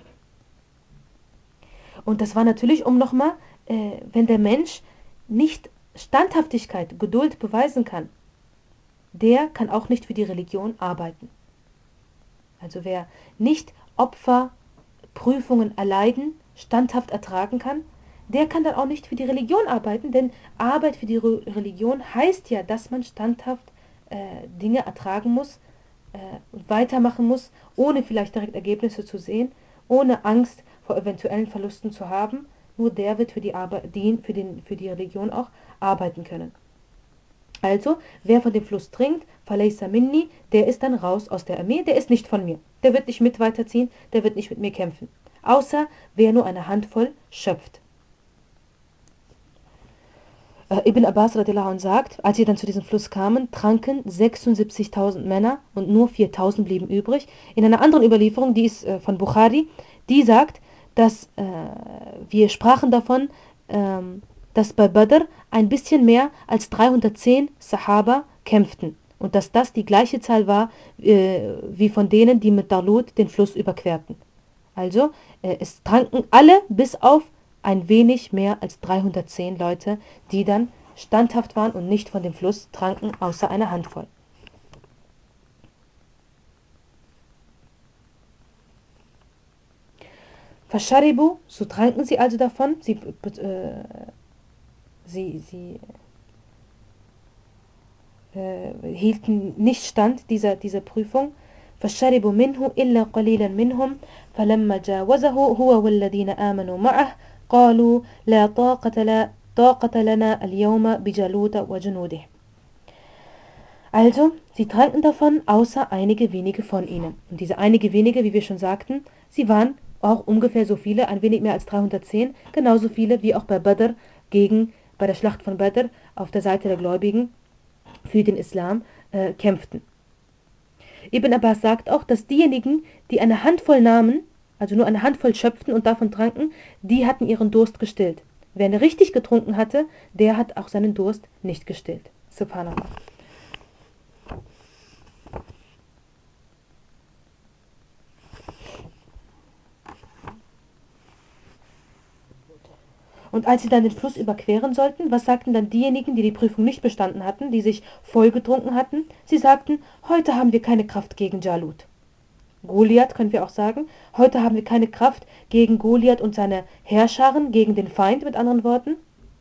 Und das war natürlich, um nochmal, wenn der Mensch nicht Standhaftigkeit, Geduld beweisen kann, der kann auch nicht für die Religion arbeiten. Also wer nicht Opfer, Prüfungen erleiden, standhaft ertragen kann, der kann dann auch nicht für die Religion arbeiten, denn Arbeit für die Religion heißt ja, dass man standhaft Dinge ertragen muss, weitermachen muss, ohne vielleicht direkt Ergebnisse zu sehen, ohne Angst vor eventuellen Verlusten zu haben. Nur der wird für die Religion auch arbeiten können. Also, wer von dem Fluss trinkt, falaysa minni, der ist dann raus aus der Armee, der ist nicht von mir. Der wird nicht mit weiterziehen, der wird nicht mit mir kämpfen. Außer wer nur eine Handvoll schöpft. Ibn Abbas radiallahu anh sagt, als sie dann zu diesem Fluss kamen, tranken 76.000 Männer und nur 4.000 blieben übrig. In einer anderen Überlieferung, die ist von Bukhari, die sagt, dass wir sprachen davon, dass bei Badr ein bisschen mehr als 310 Sahaba kämpften und dass das die gleiche Zahl war wie von denen, die mit Talut den Fluss überquerten. Also es tranken alle bis auf ein wenig mehr als 310 Leute, die dann standhaft waren und nicht von dem Fluss tranken, außer einer Handvoll. Fasharibu, so tranken sie also davon, sie hielten nicht stand dieser Prüfung. فشربوا منه إلا قليلا منهم فلما جاوزه هو والذين آمنوا معه قالوا لا طاقة لنا اليوم بجالوت وجنوده. Also, sie tranken davon, außer einige wenige von ihnen. Und diese einige wenige, wie wir schon sagten, sie waren auch ungefähr so viele, ein wenig mehr als 310, genauso viele wie auch bei Badr bei der Schlacht von Badr auf der Seite der Gläubigen für den Islam kämpften. Ibn Abbas sagt auch, dass diejenigen, die eine Handvoll nahmen, also nur eine Handvoll schöpften und davon tranken, die hatten ihren Durst gestillt. Wer richtig getrunken hatte, der hat auch seinen Durst nicht gestillt. Subhanallah. Und als sie dann den Fluss überqueren sollten, was sagten dann diejenigen, die die Prüfung nicht bestanden hatten, die sich vollgetrunken hatten? Sie sagten, heute haben wir keine Kraft gegen Jalut. Goliath können wir auch sagen, heute haben wir keine Kraft gegen Goliath und seine Heerscharen, gegen den Feind mit anderen Worten.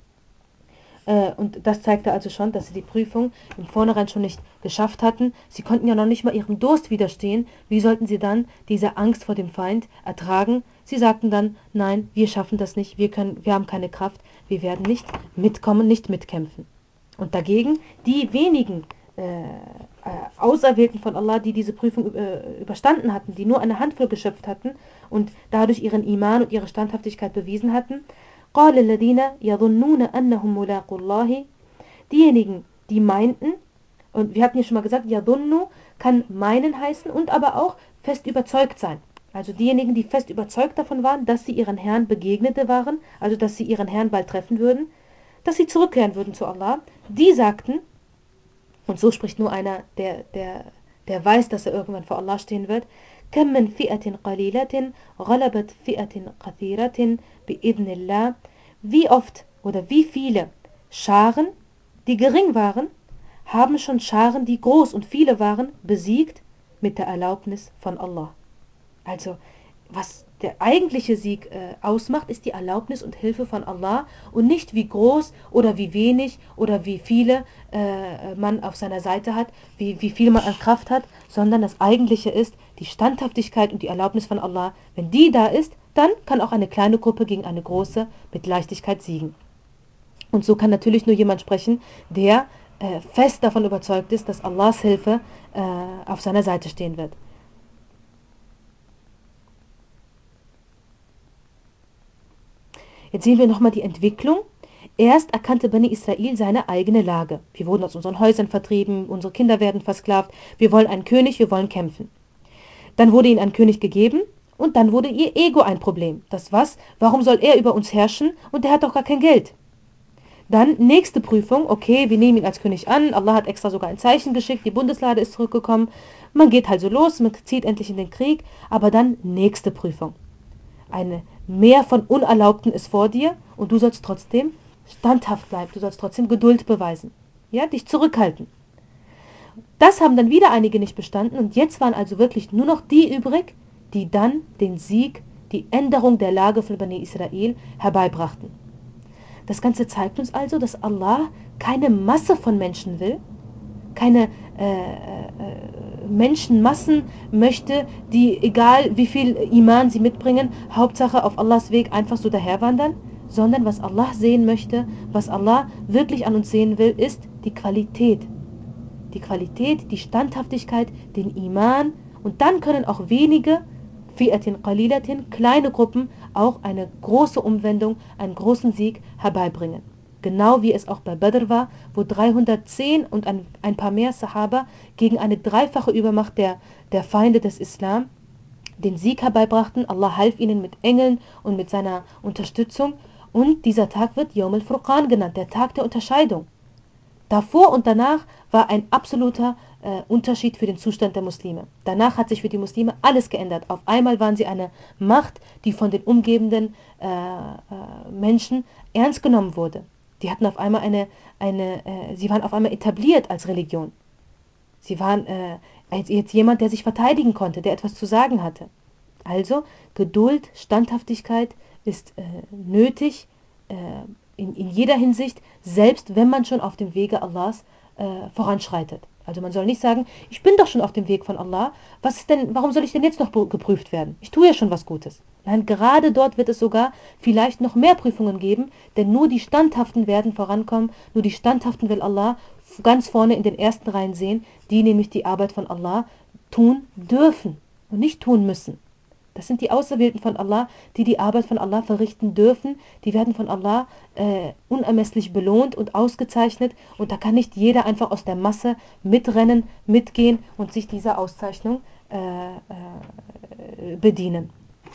Und das zeigte also schon, dass sie die Prüfung im Vornherein schon nicht geschafft hatten. Sie konnten ja noch nicht mal ihrem Durst widerstehen. Wie sollten sie dann diese Angst vor dem Feind ertragen? Sie sagten dann, nein, wir schaffen das nicht, wir haben keine Kraft, wir werden nicht mitkommen, nicht mitkämpfen. Und dagegen die wenigen Auserwählten von Allah, die diese Prüfung überstanden hatten, die nur eine Handvoll geschöpft hatten und dadurch ihren Iman und ihre Standhaftigkeit bewiesen hatten, قال الذين يظنون أنهم ملاقو الله, diejenigen, die meinten, und wir hatten ja schon mal gesagt, yadunnu kann meinen heißen und aber auch fest überzeugt sein. Also diejenigen, die fest überzeugt davon waren, dass sie ihren Herrn Begegnete waren, also dass sie ihren Herrn bald treffen würden, dass sie zurückkehren würden zu Allah, die sagten, und so spricht nur einer, der weiß, dass er irgendwann vor Allah stehen wird, كم من فئة قليلة غلبت فئة كثيرة بإذن الله. Wie oft oder wie viele Scharen, die gering waren, haben schon Scharen, die groß und viele waren, besiegt mit der Erlaubnis von Allah. Also, was der eigentliche Sieg ausmacht, ist die Erlaubnis und Hilfe von Allah und nicht wie groß oder wie wenig oder wie viele man auf seiner Seite hat, wie viel man an Kraft hat, sondern das Eigentliche ist die Standhaftigkeit und die Erlaubnis von Allah. Wenn die da ist, dann kann auch eine kleine Gruppe gegen eine große mit Leichtigkeit siegen. Und so kann natürlich nur jemand sprechen, der fest davon überzeugt ist, dass Allahs Hilfe auf seiner Seite stehen wird. Jetzt sehen wir nochmal die Entwicklung. Erst erkannte Bani Israel seine eigene Lage. Wir wurden aus unseren Häusern vertrieben, unsere Kinder werden versklavt, wir wollen einen König, wir wollen kämpfen. Dann wurde ihnen ein König gegeben und dann wurde ihr Ego ein Problem. Das was? Warum soll er über uns herrschen und der hat doch gar kein Geld? Dann nächste Prüfung, okay, wir nehmen ihn als König an, Allah hat extra sogar ein Zeichen geschickt, die Bundeslade ist zurückgekommen, man geht halt so los, man zieht endlich in den Krieg, aber dann nächste Prüfung. Eine Meer von Unerlaubten ist vor dir und du sollst trotzdem standhaft bleiben, du sollst trotzdem Geduld beweisen, ja, dich zurückhalten. Das haben dann wieder einige nicht bestanden und jetzt waren also wirklich nur noch die übrig, die dann den Sieg, die Änderung der Lage von Bani Israel herbeibrachten. Das Ganze zeigt uns also, dass Allah keine Masse von Menschen will, keine Menschenmassen möchte, die, egal wie viel Iman sie mitbringen, Hauptsache auf Allahs Weg einfach so daherwandern, sondern was Allah sehen möchte, was Allah wirklich an uns sehen will, ist die Qualität. Die Qualität, die Standhaftigkeit, den Iman und dann können auch wenige, Fi'atin Qalilatin, kleine Gruppen, auch eine große Umwendung, einen großen Sieg herbeibringen. Genau wie es auch bei Badr war, wo 310 und ein paar mehr Sahaba gegen eine dreifache Übermacht der Feinde des Islam den Sieg herbeibrachten. Allah half ihnen mit Engeln und mit seiner Unterstützung. Und dieser Tag wird Yawm al-Furqan genannt, der Tag der Unterscheidung. Davor und danach war ein absoluter Unterschied für den Zustand der Muslime. Danach hat sich für die Muslime alles geändert. Auf einmal waren sie eine Macht, die von den umgebenden Menschen ernst genommen wurde. Die hatten auf einmal sie waren auf einmal etabliert als Religion. Sie waren jetzt jemand, der sich verteidigen konnte, der etwas zu sagen hatte. Also Geduld, Standhaftigkeit ist nötig in jeder Hinsicht, selbst wenn man schon auf dem Wege Allahs voranschreitet. Also man soll nicht sagen, ich bin doch schon auf dem Weg von Allah, warum soll ich denn jetzt noch geprüft werden? Ich tue ja schon was Gutes. Nein, gerade dort wird es sogar vielleicht noch mehr Prüfungen geben, denn nur die Standhaften werden vorankommen, nur die Standhaften will Allah ganz vorne in den ersten Reihen sehen, die nämlich die Arbeit von Allah tun dürfen und nicht tun müssen. Das sind die Auserwählten von Allah, die die Arbeit von Allah verrichten dürfen. Die werden von Allah unermesslich belohnt und ausgezeichnet. Und da kann nicht jeder einfach aus der Masse mitrennen, mitgehen und sich dieser Auszeichnung bedienen.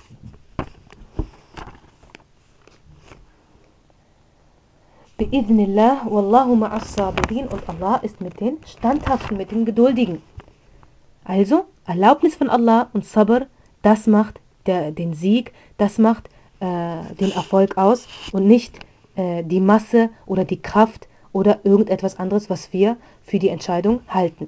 Bi'idhnillah, wallahu ma'as sabirin, und Allah ist mit den Standhaften, mit den Geduldigen. Also, Erlaubnis von Allah und Sabr, das macht den Sieg, das macht den Erfolg aus und nicht die Masse oder die Kraft oder irgendetwas anderes, was wir für die Entscheidung halten.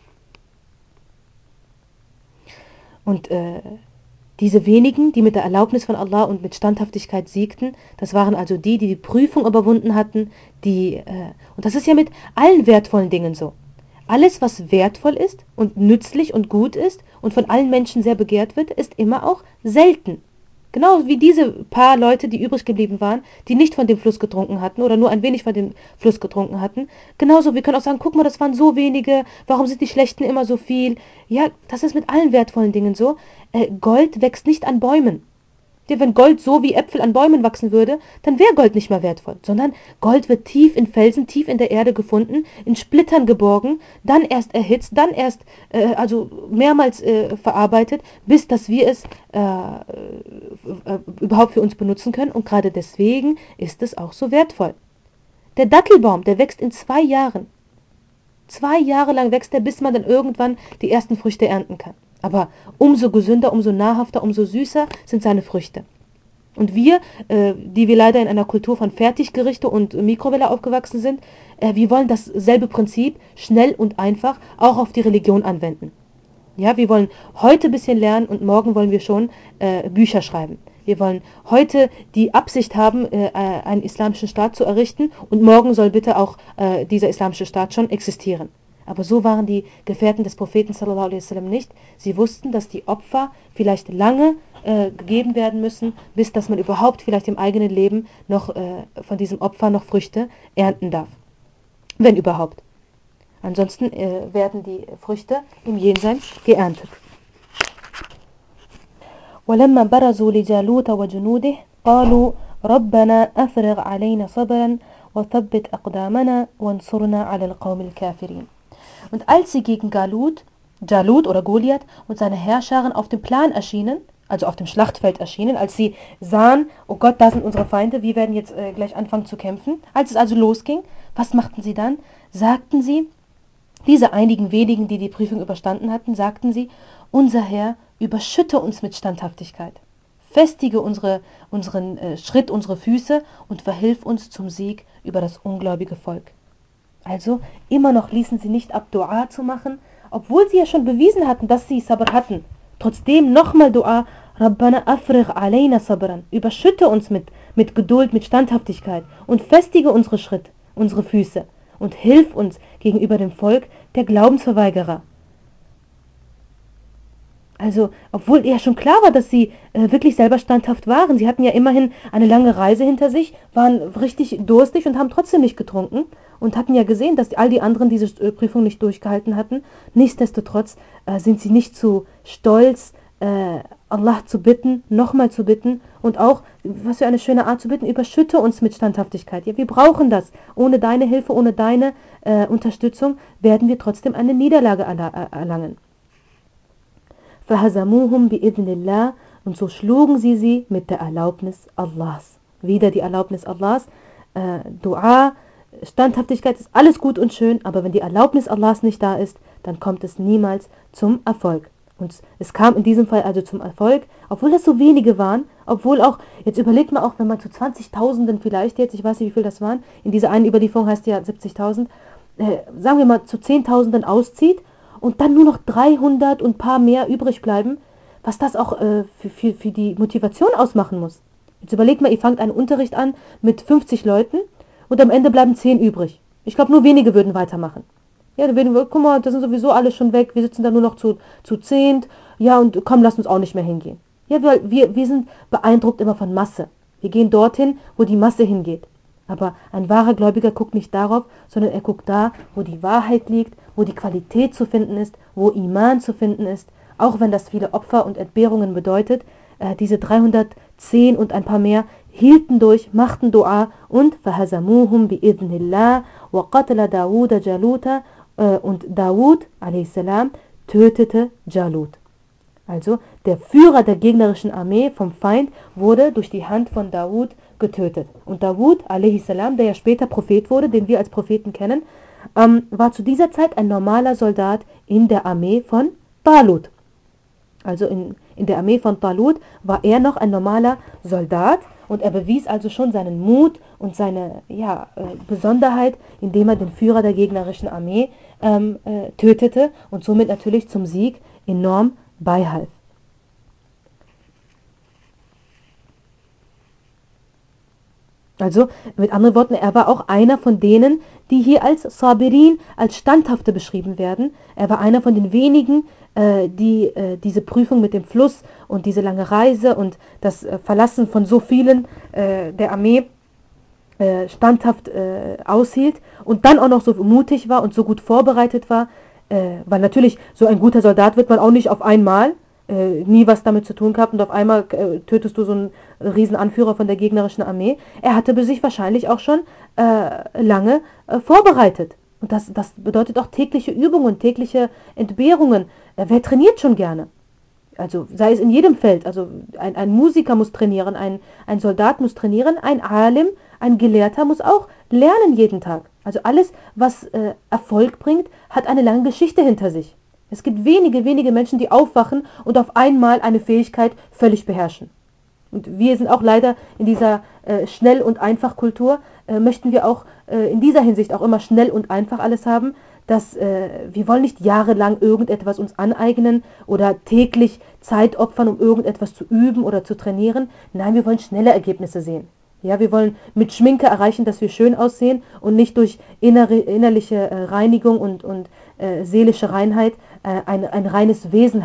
Und diese wenigen, die mit der Erlaubnis von Allah und mit Standhaftigkeit siegten, das waren also die, die die Prüfung überwunden hatten, und das ist ja mit allen wertvollen Dingen so. Alles, was wertvoll ist und nützlich und gut ist und von allen Menschen sehr begehrt wird, ist immer auch selten. Genau wie diese paar Leute, die übrig geblieben waren, die nicht von dem Fluss getrunken hatten oder nur ein wenig von dem Fluss getrunken hatten. Genauso, wir können auch sagen, guck mal, das waren so wenige, warum sind die Schlechten immer so viel? Ja, das ist mit allen wertvollen Dingen so. Gold wächst nicht an Bäumen. Ja, wenn Gold so wie Äpfel an Bäumen wachsen würde, dann wäre Gold nicht mehr wertvoll, sondern Gold wird tief in Felsen, tief in der Erde gefunden, in Splittern geborgen, dann erst erhitzt, dann erst also mehrmals verarbeitet, bis dass wir es überhaupt für uns benutzen können, und gerade deswegen ist es auch so wertvoll. Der Dattelbaum, der wächst in 2 Jahren. 2 Jahre lang wächst er, bis man dann irgendwann die ersten Früchte ernten kann. Aber umso gesünder, umso nahrhafter, umso süßer sind seine Früchte. Und wir, die wir leider in einer Kultur von Fertiggerichte und Mikrowelle aufgewachsen sind, wir wollen dasselbe Prinzip schnell und einfach auch auf die Religion anwenden. Ja, wir wollen heute ein bisschen lernen und morgen wollen wir schon Bücher schreiben. Wir wollen heute die Absicht haben, einen islamischen Staat zu errichten, und morgen soll bitte auch dieser islamische Staat schon existieren. Aber so waren die Gefährten des Propheten sallallahu alaihi wasallam nicht. Sie wussten, dass die Opfer vielleicht lange gegeben werden müssen, bis dass man überhaupt vielleicht im eigenen Leben noch von diesem Opfer noch Früchte ernten darf. Wenn überhaupt. Ansonsten werden die Früchte im Jenseits geerntet. ولما برزوا لجالوت وجنوده قالوا ربنا أفرغ علينا صبرا وثبت أقدامنا وانصرنا على القوم الكافرين. Und als sie gegen Jalut oder Goliath und seine Herrscharen auf dem Plan erschienen, also auf dem Schlachtfeld erschienen, als sie sahen, oh Gott, da sind unsere Feinde, wir werden jetzt gleich anfangen zu kämpfen. Als es also losging, was machten sie dann? Sagten sie, diese einigen wenigen, die die Prüfung überstanden hatten, sagten sie, unser Herr, überschütte uns mit Standhaftigkeit. Festige unseren Schritt, unsere Füße und verhilf uns zum Sieg über das ungläubige Volk. Also immer noch ließen sie nicht ab, Dua zu machen, obwohl sie ja schon bewiesen hatten, dass sie Sabr hatten. Trotzdem nochmal Dua, Rabbana afrigh alayna sabran, überschütte uns mit Geduld, mit Standhaftigkeit und festige unsere Schritt, unsere Füße und hilf uns gegenüber dem Volk der Glaubensverweigerer. Also, obwohl ja schon klar war, dass sie wirklich selber standhaft waren. Sie hatten ja immerhin eine lange Reise hinter sich, waren richtig durstig und haben trotzdem nicht getrunken und hatten ja gesehen, dass all die anderen diese Prüfung nicht durchgehalten hatten. Nichtsdestotrotz sind sie nicht zu stolz, Allah zu bitten, nochmal zu bitten und auch, was für eine schöne Art zu bitten, überschütte uns mit Standhaftigkeit. Ja, wir brauchen das. Ohne deine Hilfe, ohne deine Unterstützung werden wir trotzdem eine Niederlage erlangen. فَهَزَمُوهُمْ بِإِذْنِ اللَّهِ, und so schlugen sie mit der Erlaubnis Allahs. Wieder die Erlaubnis Allahs. Dua, Standhaftigkeit ist alles gut und schön, aber wenn die Erlaubnis Allahs nicht da ist, dann kommt es niemals zum Erfolg. Und es kam in diesem Fall also zum Erfolg, obwohl das so wenige waren, obwohl auch, jetzt überlegt man auch, wenn man zu 20.000 vielleicht jetzt, ich weiß nicht, wie viel das waren, in dieser einen Überlieferung heißt ja 70.000, sagen wir mal zu 10.000 auszieht, und dann nur noch 300 und ein paar mehr übrig bleiben, was das auch für die Motivation ausmachen muss. Jetzt überlegt mal, ihr fangt einen Unterricht an mit 50 Leuten und am Ende bleiben 10 übrig. Ich glaube, nur wenige würden weitermachen. Ja, dann würden wir, guck mal, da sind sowieso alle schon weg, wir sitzen da nur noch zu 10, ja, und komm, lass uns auch nicht mehr hingehen. Ja, wir sind beeindruckt immer von Masse. Wir gehen dorthin, wo die Masse hingeht. Aber ein wahrer Gläubiger guckt nicht darauf, sondern er guckt da, wo die Wahrheit liegt, wo die Qualität zu finden ist, wo Iman zu finden ist. Auch wenn das viele Opfer und Entbehrungen bedeutet, diese 310 und ein paar mehr, hielten durch, machten Dua und فَهَزَمُوهُمْ بِإِذْنِ اللَّهِ وَقَتَلَ دَاوُودَ جَالُوتَ und Dawud a.s. tötete Jalut. Also der Führer der gegnerischen Armee vom Feind wurde durch die Hand von Dawud getötet. Und Dawud a.s., der ja später Prophet wurde, den wir als Propheten kennen, war zu dieser Zeit ein normaler Soldat in der Armee von Talut. Also in der Armee von Talut war er noch ein normaler Soldat und er bewies also schon seinen Mut und seine Besonderheit, indem er den Führer der gegnerischen Armee tötete und somit natürlich zum Sieg enorm beihalf. Also mit anderen Worten, er war auch einer von denen, die hier als Sabirin, als Standhafte beschrieben werden. Er war einer von den wenigen, die diese Prüfung mit dem Fluss und diese lange Reise und das Verlassen von so vielen der Armee standhaft aushielt und dann auch noch so mutig war und so gut vorbereitet war, weil natürlich so ein guter Soldat wird man auch nicht auf einmal, nie was damit zu tun gehabt und auf einmal tötest du so einen riesen Anführer von der gegnerischen Armee. Er hatte sich wahrscheinlich auch schon lange vorbereitet. Und das bedeutet auch tägliche Übungen, tägliche Entbehrungen. Wer trainiert schon gerne? Also sei es in jedem Feld. Also ein Musiker muss trainieren, ein Soldat muss trainieren, ein Alim, ein Gelehrter muss auch lernen jeden Tag. Also alles, was Erfolg bringt, hat eine lange Geschichte hinter sich. Es gibt wenige Menschen, die aufwachen und auf einmal eine Fähigkeit völlig beherrschen. Und wir sind auch leider in dieser Schnell- und Einfach-Kultur, möchten wir auch in dieser Hinsicht auch immer schnell und einfach alles haben, dass wir wollen nicht jahrelang irgendetwas uns aneignen oder täglich Zeit opfern, um irgendetwas zu üben oder zu trainieren. Nein, wir wollen schnelle Ergebnisse sehen. Ja, wir wollen mit Schminke erreichen, dass wir schön aussehen und nicht durch innerliche Reinigung und seelische Reinheit ein reines Wesen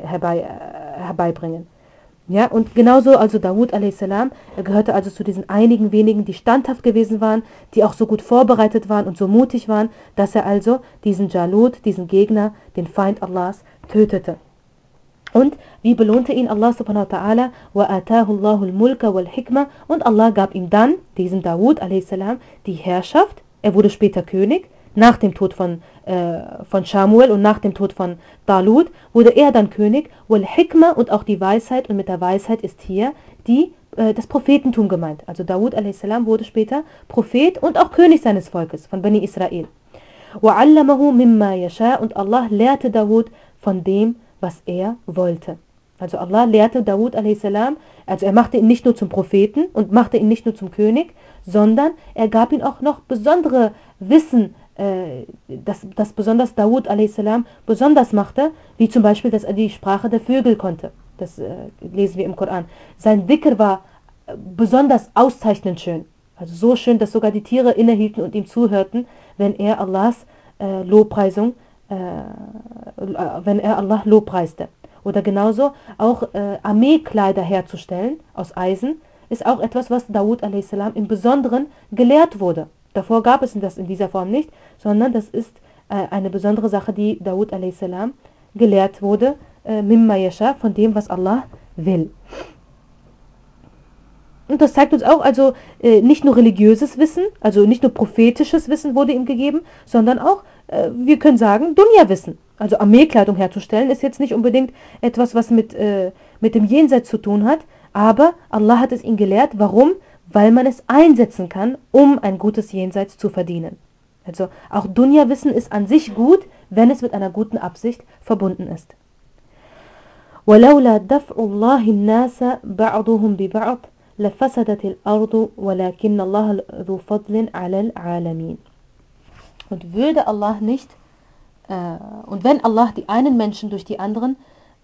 herbeibringen. Ja, und genauso also Dawud a.s., er gehörte also zu diesen einigen wenigen, die standhaft gewesen waren, die auch so gut vorbereitet waren und so mutig waren, dass er also diesen Jalut, diesen Gegner, den Feind Allahs, tötete. Und wie belohnte ihn Allah subhanahu wa ta'ala? وَآتَاهُ اللَّهُ الْمُلْكَ وَالْحِكْمَةِ und Allah gab ihm dann, diesem Dawud a.s., die Herrschaft. Er wurde später König. Nach dem Tod von Shamuel und nach dem Tod von Talut wurde er dann König. وَالْحِكْمَةِ und auch die Weisheit. Und mit der Weisheit ist hier das Prophetentum gemeint. Also Dawud a.s. wurde später Prophet und auch König seines Volkes, von Bani Israel. وَعَلَّمَهُ مِمَّا يَشَاءُ und Allah lehrte Dawud von dem, was er wollte. Also Allah lehrte Dawud a.s., also er machte ihn nicht nur zum Propheten und machte ihn nicht nur zum König, sondern er gab ihm auch noch besondere Wissen, das besonders Dawud a.s. besonders machte, wie zum Beispiel, dass er die Sprache der Vögel konnte. Das lesen wir im Koran. Sein Dhikr war besonders auszeichnend schön. Also so schön, dass sogar die Tiere innehielten und ihm zuhörten, wenn er Allahs Lobpreisung wenn er Allah lobpreiste. Oder genauso auch Armeekleider herzustellen aus Eisen ist auch etwas, was Dawud a.s. im Besonderen gelehrt wurde. Davor gab es das in dieser Form nicht, sondern das ist eine besondere Sache, die Dawud a.s. gelehrt wurde, mimma yasha, von dem, was Allah will. Und das zeigt uns auch, also nicht nur religiöses Wissen, also nicht nur prophetisches Wissen wurde ihm gegeben, sondern auch, wir können sagen, Dunya-Wissen. Also Armeekleidung herzustellen ist jetzt nicht unbedingt etwas, was mit dem Jenseits zu tun hat, aber Allah hat es ihm gelehrt. Warum? Weil man es einsetzen kann, um ein gutes Jenseits zu verdienen. Also auch Dunya-Wissen ist an sich gut, wenn es mit einer guten Absicht verbunden ist. وَلَوْلَا دَفْعُ اللَّهِ النَّاسَ بَعْضُهُمْ بِبَعْضٍ لَفَسَدَتِ الْأَرْضُ وَلَكِنَّ اللَّهَ ذُو فَضْلٍ عَلَى الْعَالَمِينَ. Und würde Allah nicht, und wenn Allah die einen Menschen durch die anderen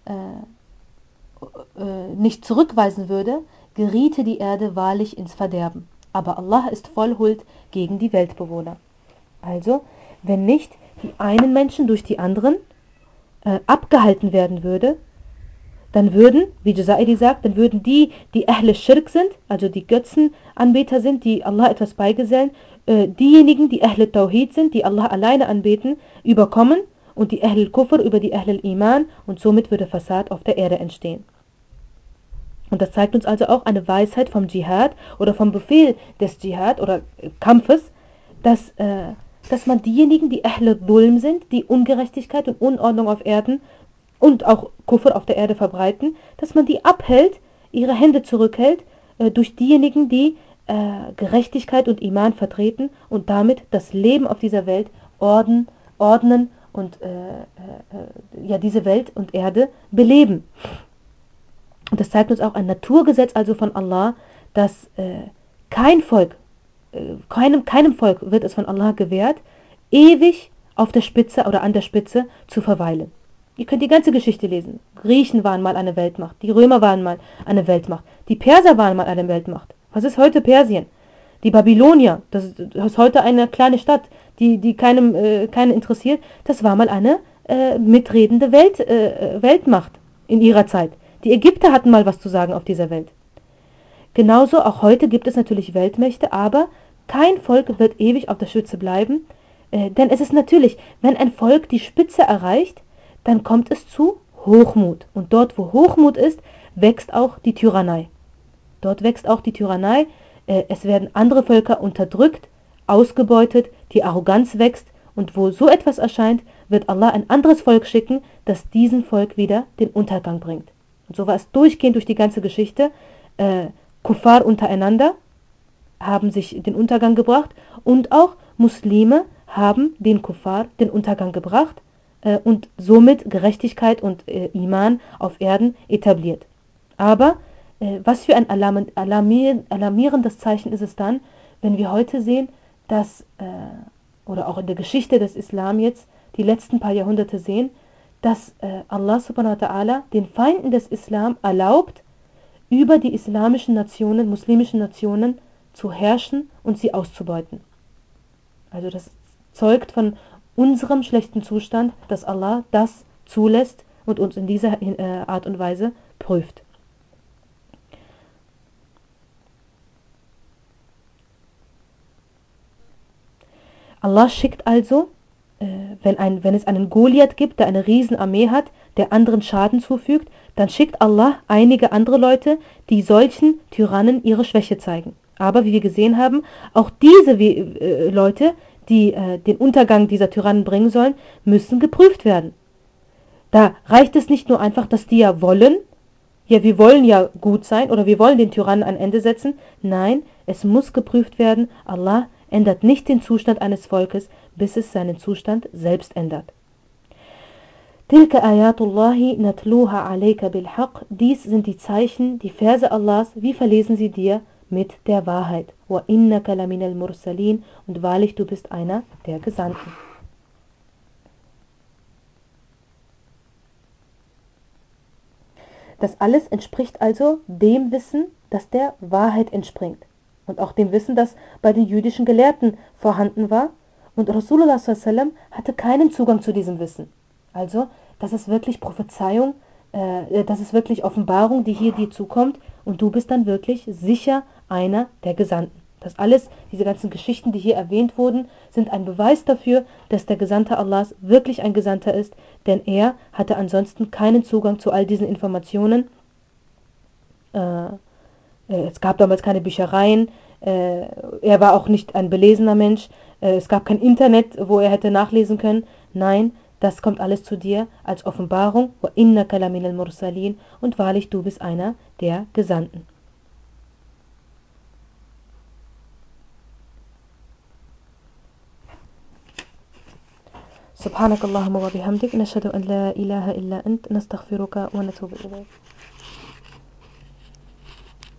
nicht zurückweisen würde, geriete die Erde wahrlich ins Verderben. Aber Allah ist voll Huld gegen die Weltbewohner. Also, wenn nicht die einen Menschen durch die anderen abgehalten werden würde, dann würden, wie Jusaidi sagt, dann würden die Ahle Shirk sind, also die Götzenanbeter sind, die Allah etwas beigesellen, diejenigen, die Ahle Tawhid sind, die Allah alleine anbeten, überkommen und die Ahle Kufr über die Ahle Iman und somit würde Fasad auf der Erde entstehen. Und das zeigt uns also auch eine Weisheit vom Dschihad oder vom Befehl des Dschihad oder Kampfes, dass man diejenigen, die Ahle Dhulm sind, die Ungerechtigkeit und Unordnung auf Erden und auch Kufr auf der Erde verbreiten, dass man die abhält, ihre Hände zurückhält, durch diejenigen, die Gerechtigkeit und Iman vertreten und damit das Leben auf dieser Welt ordnen und ja, diese Welt und Erde beleben. Und das zeigt uns auch ein Naturgesetz also von Allah, dass kein Volk, keinem Volk wird es von Allah gewährt, ewig auf der Spitze oder an der Spitze zu verweilen. Ihr könnt die ganze Geschichte lesen. Griechen waren mal eine Weltmacht, die Römer waren mal eine Weltmacht, die Perser waren mal eine Weltmacht. Was ist heute Persien? Die Babylonier, das ist heute eine kleine Stadt, die keinen interessiert, das war mal eine mitredende Weltmacht in ihrer Zeit. Die Ägypter hatten mal was zu sagen auf dieser Welt. Genauso auch heute gibt es natürlich Weltmächte, aber kein Volk wird ewig auf der Spitze bleiben, denn es ist natürlich, wenn ein Volk die Spitze erreicht, dann kommt es zu Hochmut. Und dort, wo Hochmut ist, wächst auch die Tyrannei. Dort wächst auch die Tyrannei, es werden andere Völker unterdrückt, ausgebeutet, die Arroganz wächst und wo so etwas erscheint, wird Allah ein anderes Volk schicken, das diesem Volk wieder den Untergang bringt. Und so war es durchgehend durch die ganze Geschichte. Kuffar untereinander haben sich den Untergang gebracht und auch Muslime haben den Kuffar den Untergang gebracht und somit Gerechtigkeit und Iman auf Erden etabliert. Aber was für ein alarmierendes Zeichen ist es dann, wenn wir heute sehen, dass, oder auch in der Geschichte des Islam jetzt, die letzten paar Jahrhunderte sehen, dass Allah subhanahu wa ta'ala den Feinden des Islam erlaubt, über die islamischen Nationen, muslimischen Nationen zu herrschen und sie auszubeuten. Also das zeugt von unserem schlechten Zustand, dass Allah das zulässt und uns in dieser Art und Weise prüft. Allah schickt also, wenn es einen Goliath gibt, der eine Riesenarmee hat, der anderen Schaden zufügt, dann schickt Allah einige andere Leute, die solchen Tyrannen ihre Schwäche zeigen. Aber wie wir gesehen haben, auch diese Leute, die den Untergang dieser Tyrannen bringen sollen, müssen geprüft werden. Da reicht es nicht nur einfach, dass die ja wollen, ja, wir wollen ja gut sein oder wir wollen den Tyrannen ein Ende setzen. Nein, es muss geprüft werden. Allah ändert nicht den Zustand eines Volkes, bis es seinen Zustand selbst ändert. Tilka ayatullahi natluha alayka bilhaq. Dies sind die Zeichen, die Verse Allahs, wie verlesen sie dir mit der Wahrheit. Wa innaka laminal mursalin. Und wahrlich, du bist einer der Gesandten. Das alles entspricht also dem Wissen, das der Wahrheit entspringt. Und auch dem Wissen, das bei den jüdischen Gelehrten vorhanden war. Und Rasulullah sallallahu hatte keinen Zugang zu diesem Wissen. Also, das ist wirklich Prophezeiung, das ist wirklich Offenbarung, die hier dir zukommt. Und du bist dann wirklich sicher einer der Gesandten. Das alles, diese ganzen Geschichten, die hier erwähnt wurden, sind ein Beweis dafür, dass der Gesandte Allahs wirklich ein Gesandter ist, denn er hatte ansonsten keinen Zugang zu all diesen Informationen. Es gab damals keine Büchereien, er war auch nicht ein belesener Mensch, es gab kein Internet, wo er hätte nachlesen können. Nein, das kommt alles zu dir als Offenbarung. Wa innaka laminal mursalin. Und wahrlich, du bist einer der Gesandten. سبحانك اللهم وبحمدك نشهد أن لا إله إلا أنت نستغفرك ونتوب إليك